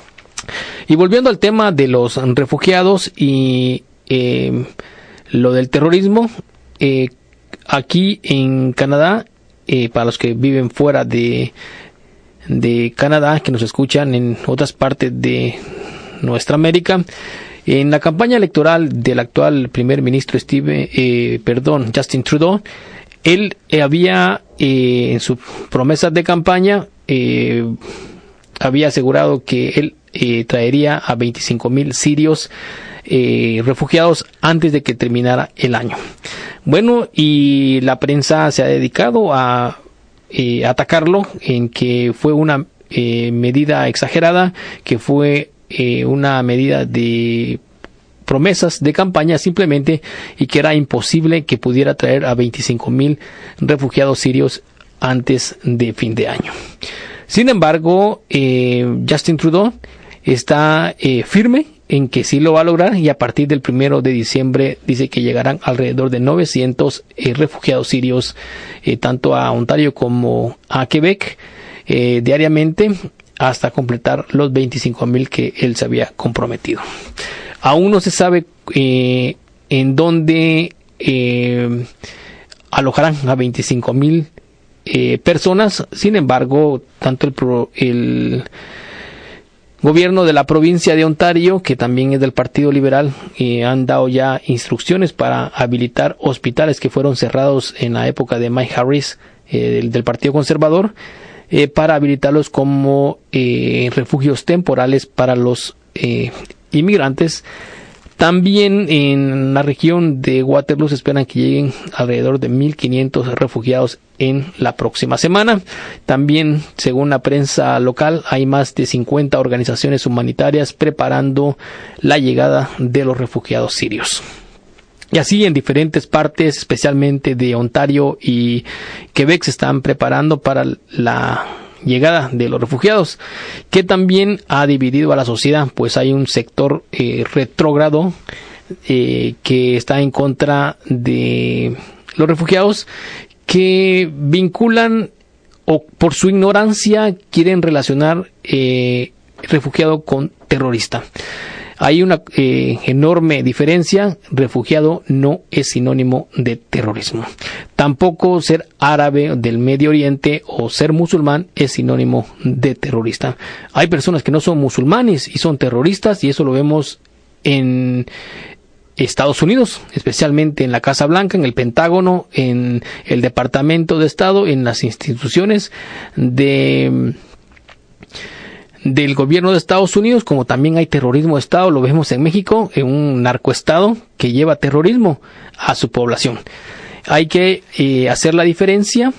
Y volviendo al tema de los refugiados y eh, lo del terrorismo, eh, aquí en Canadá, eh, para los que viven fuera de, de Canadá, que nos escuchan en otras partes de nuestra América, en la campaña electoral del actual primer ministro Steve, eh, perdón, Justin Trudeau, él eh, había eh, en sus promesas de campaña eh, había asegurado que él eh, traería a veinticinco mil sirios eh, refugiados antes de que terminara el año. Bueno, y la prensa se ha dedicado a eh, atacarlo en que fue una eh, medida exagerada, que fue eh, una medida de promesas de campaña simplemente, y que era imposible que pudiera traer a veinticinco mil refugiados sirios antes de fin de año. Sin embargo, eh, Justin Trudeau está eh, firme en que sí lo va a lograr, y a partir del primero de diciembre dice que llegarán alrededor de novecientos eh, refugiados sirios eh, tanto a Ontario como a Quebec eh, diariamente, hasta completar los veinticinco mil que él se había comprometido. Aún no se sabe eh, en dónde eh, alojarán a veinticinco mil eh, personas. Sin embargo, tanto el, pro, el gobierno de la provincia de Ontario, que también es del Partido Liberal, eh, han dado ya instrucciones para habilitar hospitales que fueron cerrados en la época de Mike Harris, eh, del, del Partido Conservador, eh, para habilitarlos como eh, refugios temporales para los eh, inmigrantes. También en la región de Waterloo se esperan que lleguen alrededor de mil quinientos refugiados en la próxima semana. También, según la prensa local, hay más de cincuenta organizaciones humanitarias preparando la llegada de los refugiados sirios. Y así en diferentes partes, especialmente de Ontario y Quebec, se están preparando para la llegada de los refugiados, que también ha dividido a la sociedad, pues hay un sector eh, retrógrado eh, que está en contra de los refugiados, que vinculan o por su ignorancia quieren relacionar eh, refugiado con terrorista. Hay una eh, enorme diferencia. Refugiado no es sinónimo de terrorismo. Tampoco ser árabe del Medio Oriente o ser musulmán es sinónimo de terrorista. Hay personas que no son musulmanes y son terroristas, y eso lo vemos en Estados Unidos, especialmente en la Casa Blanca, en el Pentágono, en el Departamento de Estado, en las instituciones de del gobierno de Estados Unidos, como también hay terrorismo de Estado. Lo vemos en México, en un narcoestado que lleva terrorismo a su población. Hay que eh, hacer la diferencia,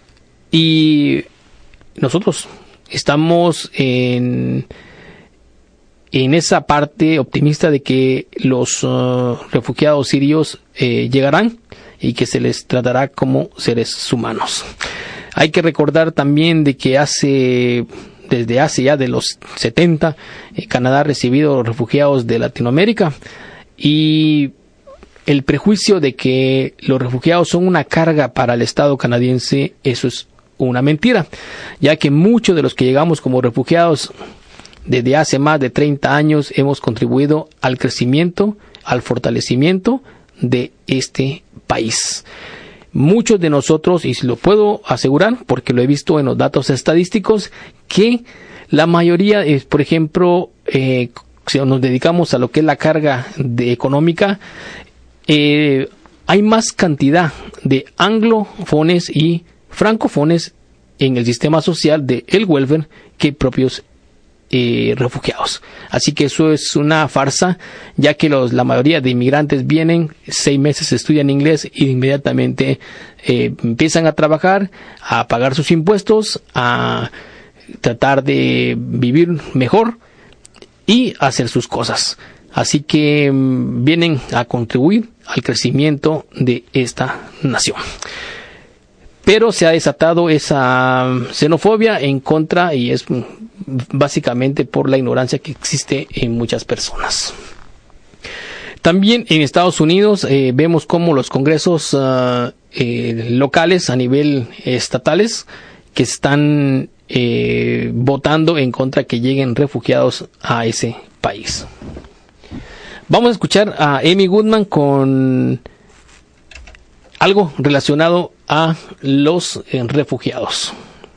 y nosotros estamos en, en esa parte optimista de que los uh, refugiados sirios eh, llegarán y que se les tratará como seres humanos. Hay que recordar también de que hace Desde hace ya de los setenta, eh, Canadá ha recibido refugiados de Latinoamérica, y el prejuicio de que los refugiados son una carga para el Estado canadiense, eso es una mentira, ya que muchos de los que llegamos como refugiados desde hace más de treinta años hemos contribuido al crecimiento, al fortalecimiento de este país. Muchos de nosotros, y lo puedo asegurar porque lo he visto en los datos estadísticos, que la mayoría, es, por ejemplo, eh, si nos dedicamos a lo que es la carga de económica, eh, hay más cantidad de anglofones y francofones en el sistema social de el welfare que propios Eh, refugiados. Así que eso es una farsa, ya que los, la mayoría de inmigrantes vienen, seis meses estudian inglés y inmediatamente eh, empiezan a trabajar, a pagar sus impuestos, a tratar de vivir mejor y hacer sus cosas. Así que mm, vienen a contribuir al crecimiento de esta nación. Pero se ha desatado esa xenofobia en contra, y es básicamente por la ignorancia que existe en muchas personas. También en Estados Unidos eh, vemos cómo los congresos uh, eh, locales a nivel estatales que están eh, votando en contra que lleguen refugiados a ese país. Vamos a escuchar a Amy Goodman con algo relacionado a los eh, refugiados.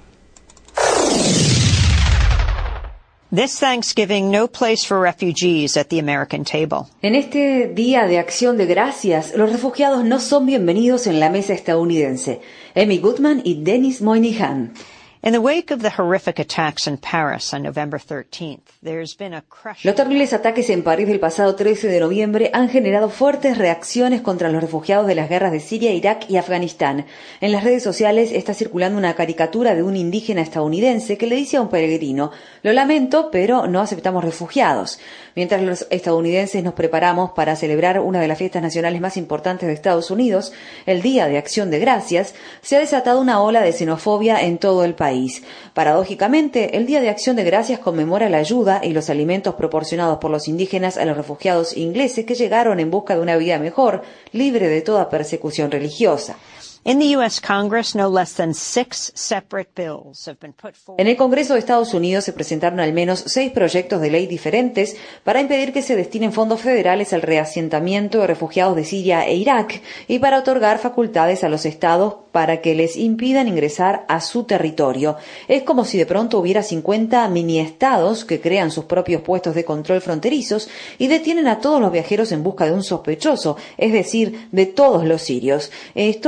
This Thanksgiving, no place for refugees at the American table. En este Día de Acción de Gracias, los refugiados no son bienvenidos en la mesa estadounidense. Amy Goodman y Dennis Moynihan. In the wake of the horrific attacks in Paris on November thirteenth, there's been a crush. Los terribles ataques en París del pasado trece de noviembre han generado fuertes reacciones contra los refugiados de las guerras de Siria, Irak y Afganistán. En las redes sociales está circulando una caricatura de un indígena estadounidense que le dice a un peregrino: "Lo lamento, pero no aceptamos refugiados". Mientras los estadounidenses nos preparamos para celebrar una de las fiestas nacionales más importantes de Estados Unidos, el Día de Acción de Gracias, se ha desatado una ola de xenofobia en todo el país. Paradójicamente, el Día de Acción de Gracias conmemora la ayuda y los alimentos proporcionados por los indígenas a los refugiados ingleses que llegaron en busca de una vida mejor, libre de toda persecución religiosa. In the U S Congress, no less than six separate bills have been put forward. En el Congreso de Estados Unidos se presentaron al menos seis proyectos de ley diferentes para impedir que se destinen fondos federales al reasentamiento de refugiados de Siria e Irak y para otorgar facultades a los estados para que les impidan ingresar a su territorio. Es como si de pronto hubiera cincuenta mini-estados que crean sus propios puestos de control fronterizos y detienen a todos los viajeros en busca de un sospechoso, es decir, de todos los sirios. Esto es básicamente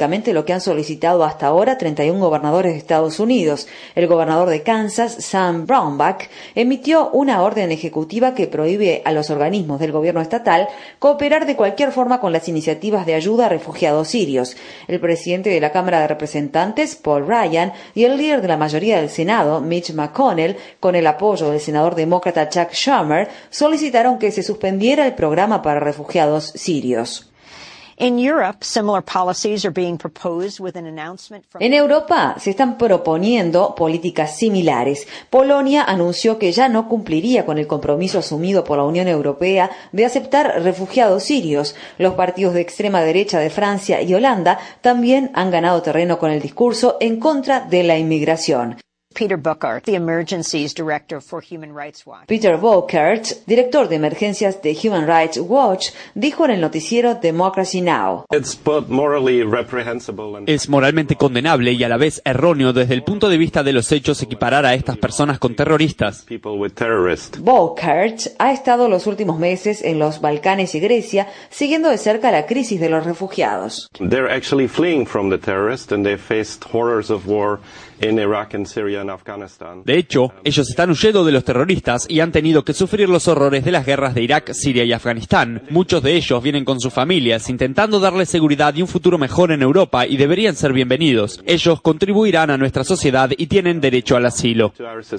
básicamente lo que han solicitado hasta ahora treinta y uno gobernadores de Estados Unidos. El gobernador de Kansas, Sam Brownback, emitió una orden ejecutiva que prohíbe a los organismos del gobierno estatal cooperar de cualquier forma con las iniciativas de ayuda a refugiados sirios. El presidente de la Cámara de Representantes, Paul Ryan, y el líder de la mayoría del Senado, Mitch McConnell, con el apoyo del senador demócrata Chuck Schumer, solicitaron que se suspendiera el programa para refugiados sirios. In Europe, similar policies are being proposed with an announcement from... En Europa se están proponiendo políticas similares. Polonia anunció que ya no cumpliría con el compromiso asumido por la Unión Europea de aceptar refugiados sirios. Los partidos de extrema derecha de Francia y Holanda también han ganado terreno con el discurso en contra de la inmigración. Peter Bouckaert, the Emergencies Director for Human Rights Watch. Peter Bouckaert, director de emergencias de Human Rights Watch, dijo en el noticiero Democracy Now! Es moralmente condenable y a la vez erróneo desde el punto de vista de los hechos equiparar a estas personas con terroristas. Bouckaert ha estado los últimos meses en los Balcanes y Grecia siguiendo de cerca la crisis de los refugiados. They're actually fleeing from the terrorists and they faced horrors of war in Iraq and Syria and Afghanistan. De hecho, ellos están huyendo de los terroristas y han tenido que sufrir los horrores de las guerras de Irak, Siria y Afganistán. Muchos de ellos vienen con sus familias, intentando darles seguridad y un futuro mejor en Europa y deberían ser bienvenidos. Ellos contribuirán a nuestra sociedad y tienen derecho al asilo.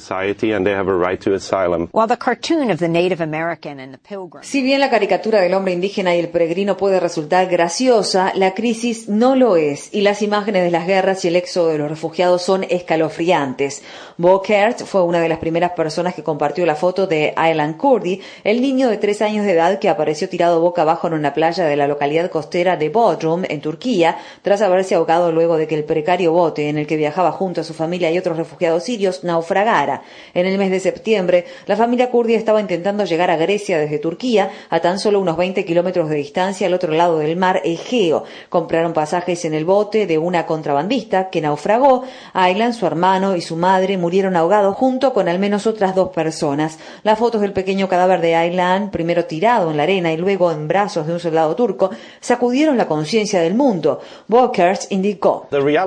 Si bien la caricatura del hombre indígena y el peregrino puede resultar graciosa, la crisis no lo es, y las imágenes de las guerras y el éxodo de los refugiados son escalofriantes. Bouckaert fue una de las primeras personas que compartió la foto de Aylan Kurdi, el niño de tres años de edad que apareció tirado boca abajo en una playa de la localidad costera de Bodrum, en Turquía, tras haberse ahogado luego de que el precario bote en el que viajaba junto a su familia y otros refugiados sirios naufragara. En el mes de septiembre, la familia kurdi estaba intentando llegar a Grecia desde Turquía, a tan solo unos veinte kilómetros de distancia al otro lado del mar Egeo. Compraron pasajes en el bote de una contrabandista que naufragó. Aylan, su hermano y su madre murieron ahogados junto con al menos otras dos personas. Las fotos del pequeño cadáver de Aylan, primero tirado en la arena y luego en brazos de un soldado turco, sacudieron la conciencia del mundo. Bouckaert indicó: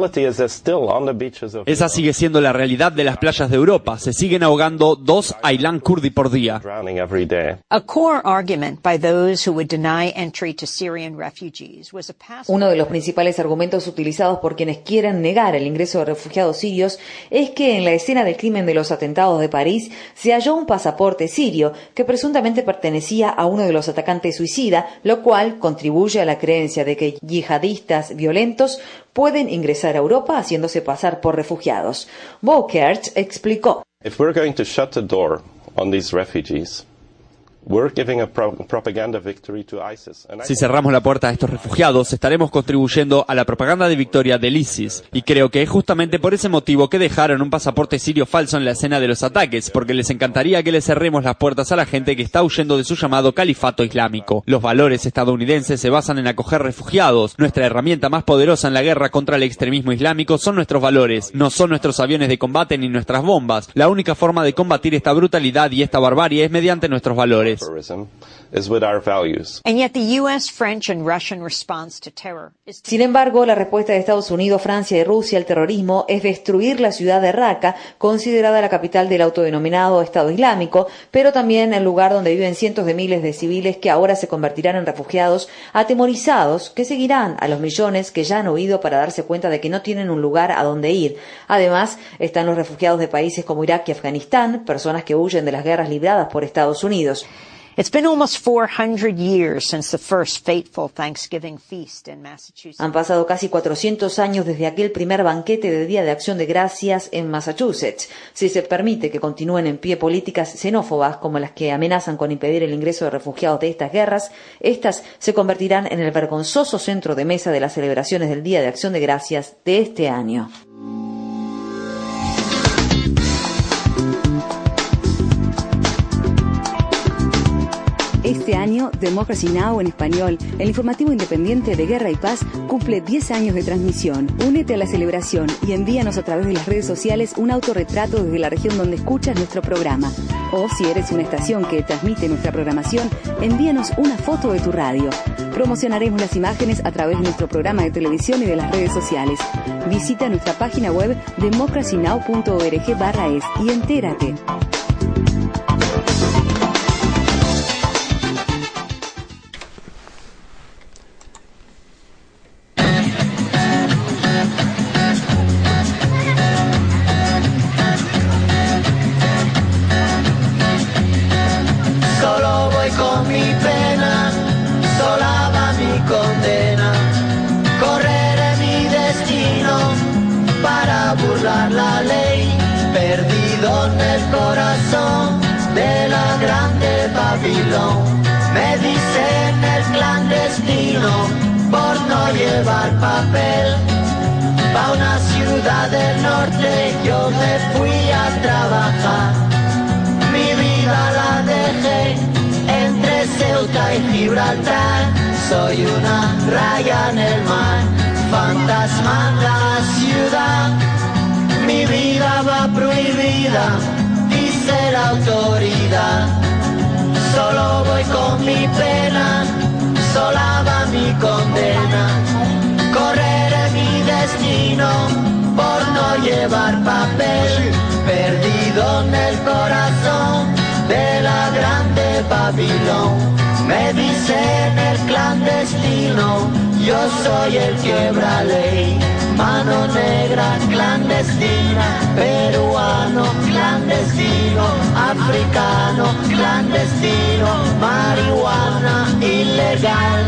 Esa sigue siendo la realidad de las playas de Europa. Se siguen ahogando dos Aylan Kurdi por día. Uno de los principales argumentos utilizados por quienes quieren negar el ingreso de refugiados sirios es que en la escena del crimen de los atentados de París se halló un pasaporte sirio que presuntamente pertenecía a uno de los atacantes suicida, lo cual contribuye a la creencia de que yihadistas violentos pueden ingresar a Europa haciéndose pasar por refugiados. Bouckaert explicó: If we're going to shut the door on these refugees, we're giving a pro- propaganda victory to ISIS. Si cerramos la puerta a estos refugiados, estaremos contribuyendo a la propaganda de victoria del ISIS. Y creo que es justamente por ese motivo que dejaron un pasaporte sirio falso en la escena de los ataques, porque les encantaría que les cerremos las puertas a la gente que está huyendo de su llamado califato islámico. Los valores estadounidenses se basan en acoger refugiados. Nuestra herramienta más poderosa en la guerra contra el extremismo islámico son nuestros valores, no son nuestros aviones de combate ni nuestras bombas. La única forma de combatir esta brutalidad y esta barbarie es mediante nuestros valores. Sin embargo, la respuesta de Estados Unidos, Francia y Rusia al terrorismo es destruir la ciudad de Raqqa, considerada la capital del autodenominado Estado Islámico, pero también el lugar donde viven cientos de miles de civiles que ahora se convertirán en refugiados atemorizados, que seguirán a los millones que ya han huido para darse cuenta de que no tienen un lugar a donde ir. Además, están los refugiados de países como Irak y Afganistán, personas que huyen de las guerras libradas por Estados Unidos. It's been almost four hundred years since the first fateful Thanksgiving feast in Massachusetts. Han pasado casi cuatrocientos años desde aquel primer banquete de Día de Acción de Gracias en Massachusetts. Si se permite que continúen en pie políticas xenófobas como las que amenazan con impedir el ingreso de refugiados de estas guerras, estas se convertirán en el vergonzoso centro de mesa de las celebraciones del Día de Acción de Gracias de este año. Este año Democracy Now! En español, el informativo independiente de Guerra y Paz cumple diez años de transmisión. Únete a la celebración y envíanos a través de las redes sociales un autorretrato desde la región donde escuchas nuestro programa. O si eres una estación que transmite nuestra programación, envíanos una foto de tu radio. Promocionaremos las imágenes a través de nuestro programa de televisión y de las redes sociales. Visita nuestra página web democracy now punto org barra es y entérate. Solo voy con mi pena, sola va mi condena. Correré mi destino para burlar la ley, perdido en el corazón de la grande Babilón. Me dicen el clandestino por no llevar papel. Pa' una ciudad del norte yo me fui a trabajar. Mi vida la dejé entre Ceuta y Gibraltar. Soy una raya en el mar, fantasma en la ciudad. Mi vida va prohibida, dice la autoridad. Solo voy con mi pena, sola va mi condena. Correré mi destino por no llevar papel, perdido en el corazón de la grande Babilón. Me dicen el clandestino, yo soy el quiebra ley. Mano negra clandestina, peruano clandestino, africano clandestino, marihuana ilegal.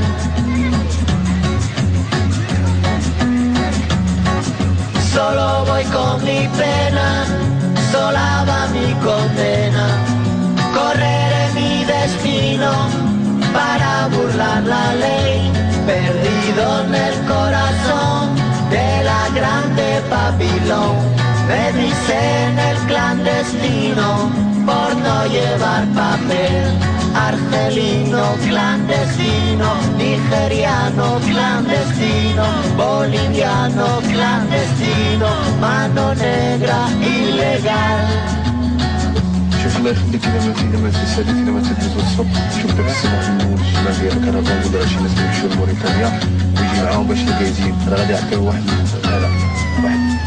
Solo voy con mi pena, sola va mi condena. Correré mi destino para burlar la ley, perdido en el corazón de la grande Babilón. Me dicen el clandestino por no llevar papel. Argelino clandestino, nigeriano clandestino, boliviano clandestino, mano negra ilegal. شوف الله يخليك اذا ما اذا ما تسالي اذا ما تدوز الصبح شوف داك السماح الشمال ديالك انا كنقول شي ناس يمشيو لموريتانيا ويجي معاهم باش الكازين راه غادي يعطيو واحد هذا واحد.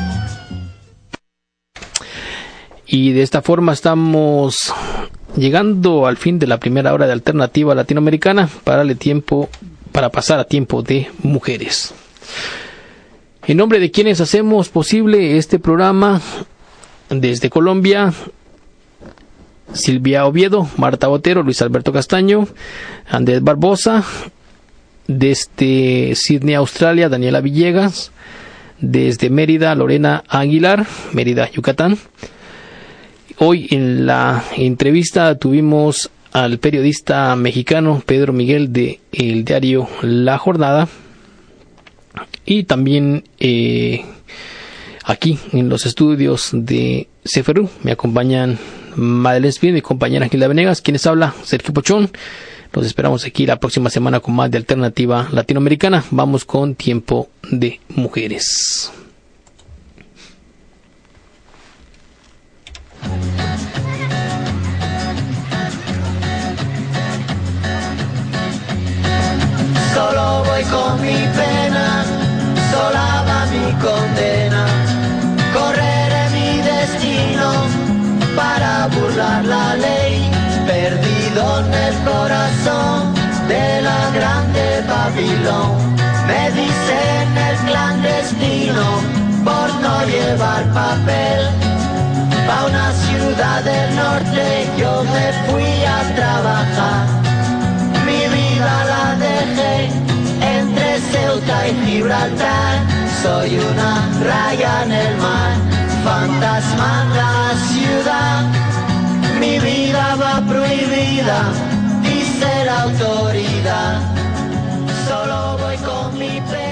Y de esta forma estamos llegando al fin de la primera hora de Alternativa Latinoamericana para darle tiempo para pasar a tiempo de mujeres. En nombre de quienes hacemos posible este programa desde Colombia, Silvia Oviedo, Marta Botero, Luis Alberto Castaño, Andrés Barbosa, desde Sydney, Australia, Daniela Villegas, desde Mérida, Lorena Aguilar, Mérida, Yucatán. Hoy en la entrevista tuvimos al periodista mexicano Pedro Miguel de el diario La Jornada, y también eh, aquí en los estudios de Ceferú me acompañan Madeleine Smith, mi compañera Gilda Venegas, quienes habla Sergio Pochón. Los esperamos aquí la próxima semana con más de Alternativa Latinoamericana. Vamos con Tiempo de Mujeres. Solo voy con mi pena, sola va mi condena. Correré mi destino para burlar la ley, perdido en el corazón de la grande Babilón. Me dicen el clandestino por no llevar papel. Pa' una ciudad del norte yo me fui a trabajar. Mi vida la dejé entre Ceuta y Gibraltar. Soy una raya en el mar, fantasma en la ciudad. Mi vida va prohibida, dice la autoridad. Solo voy con mi pe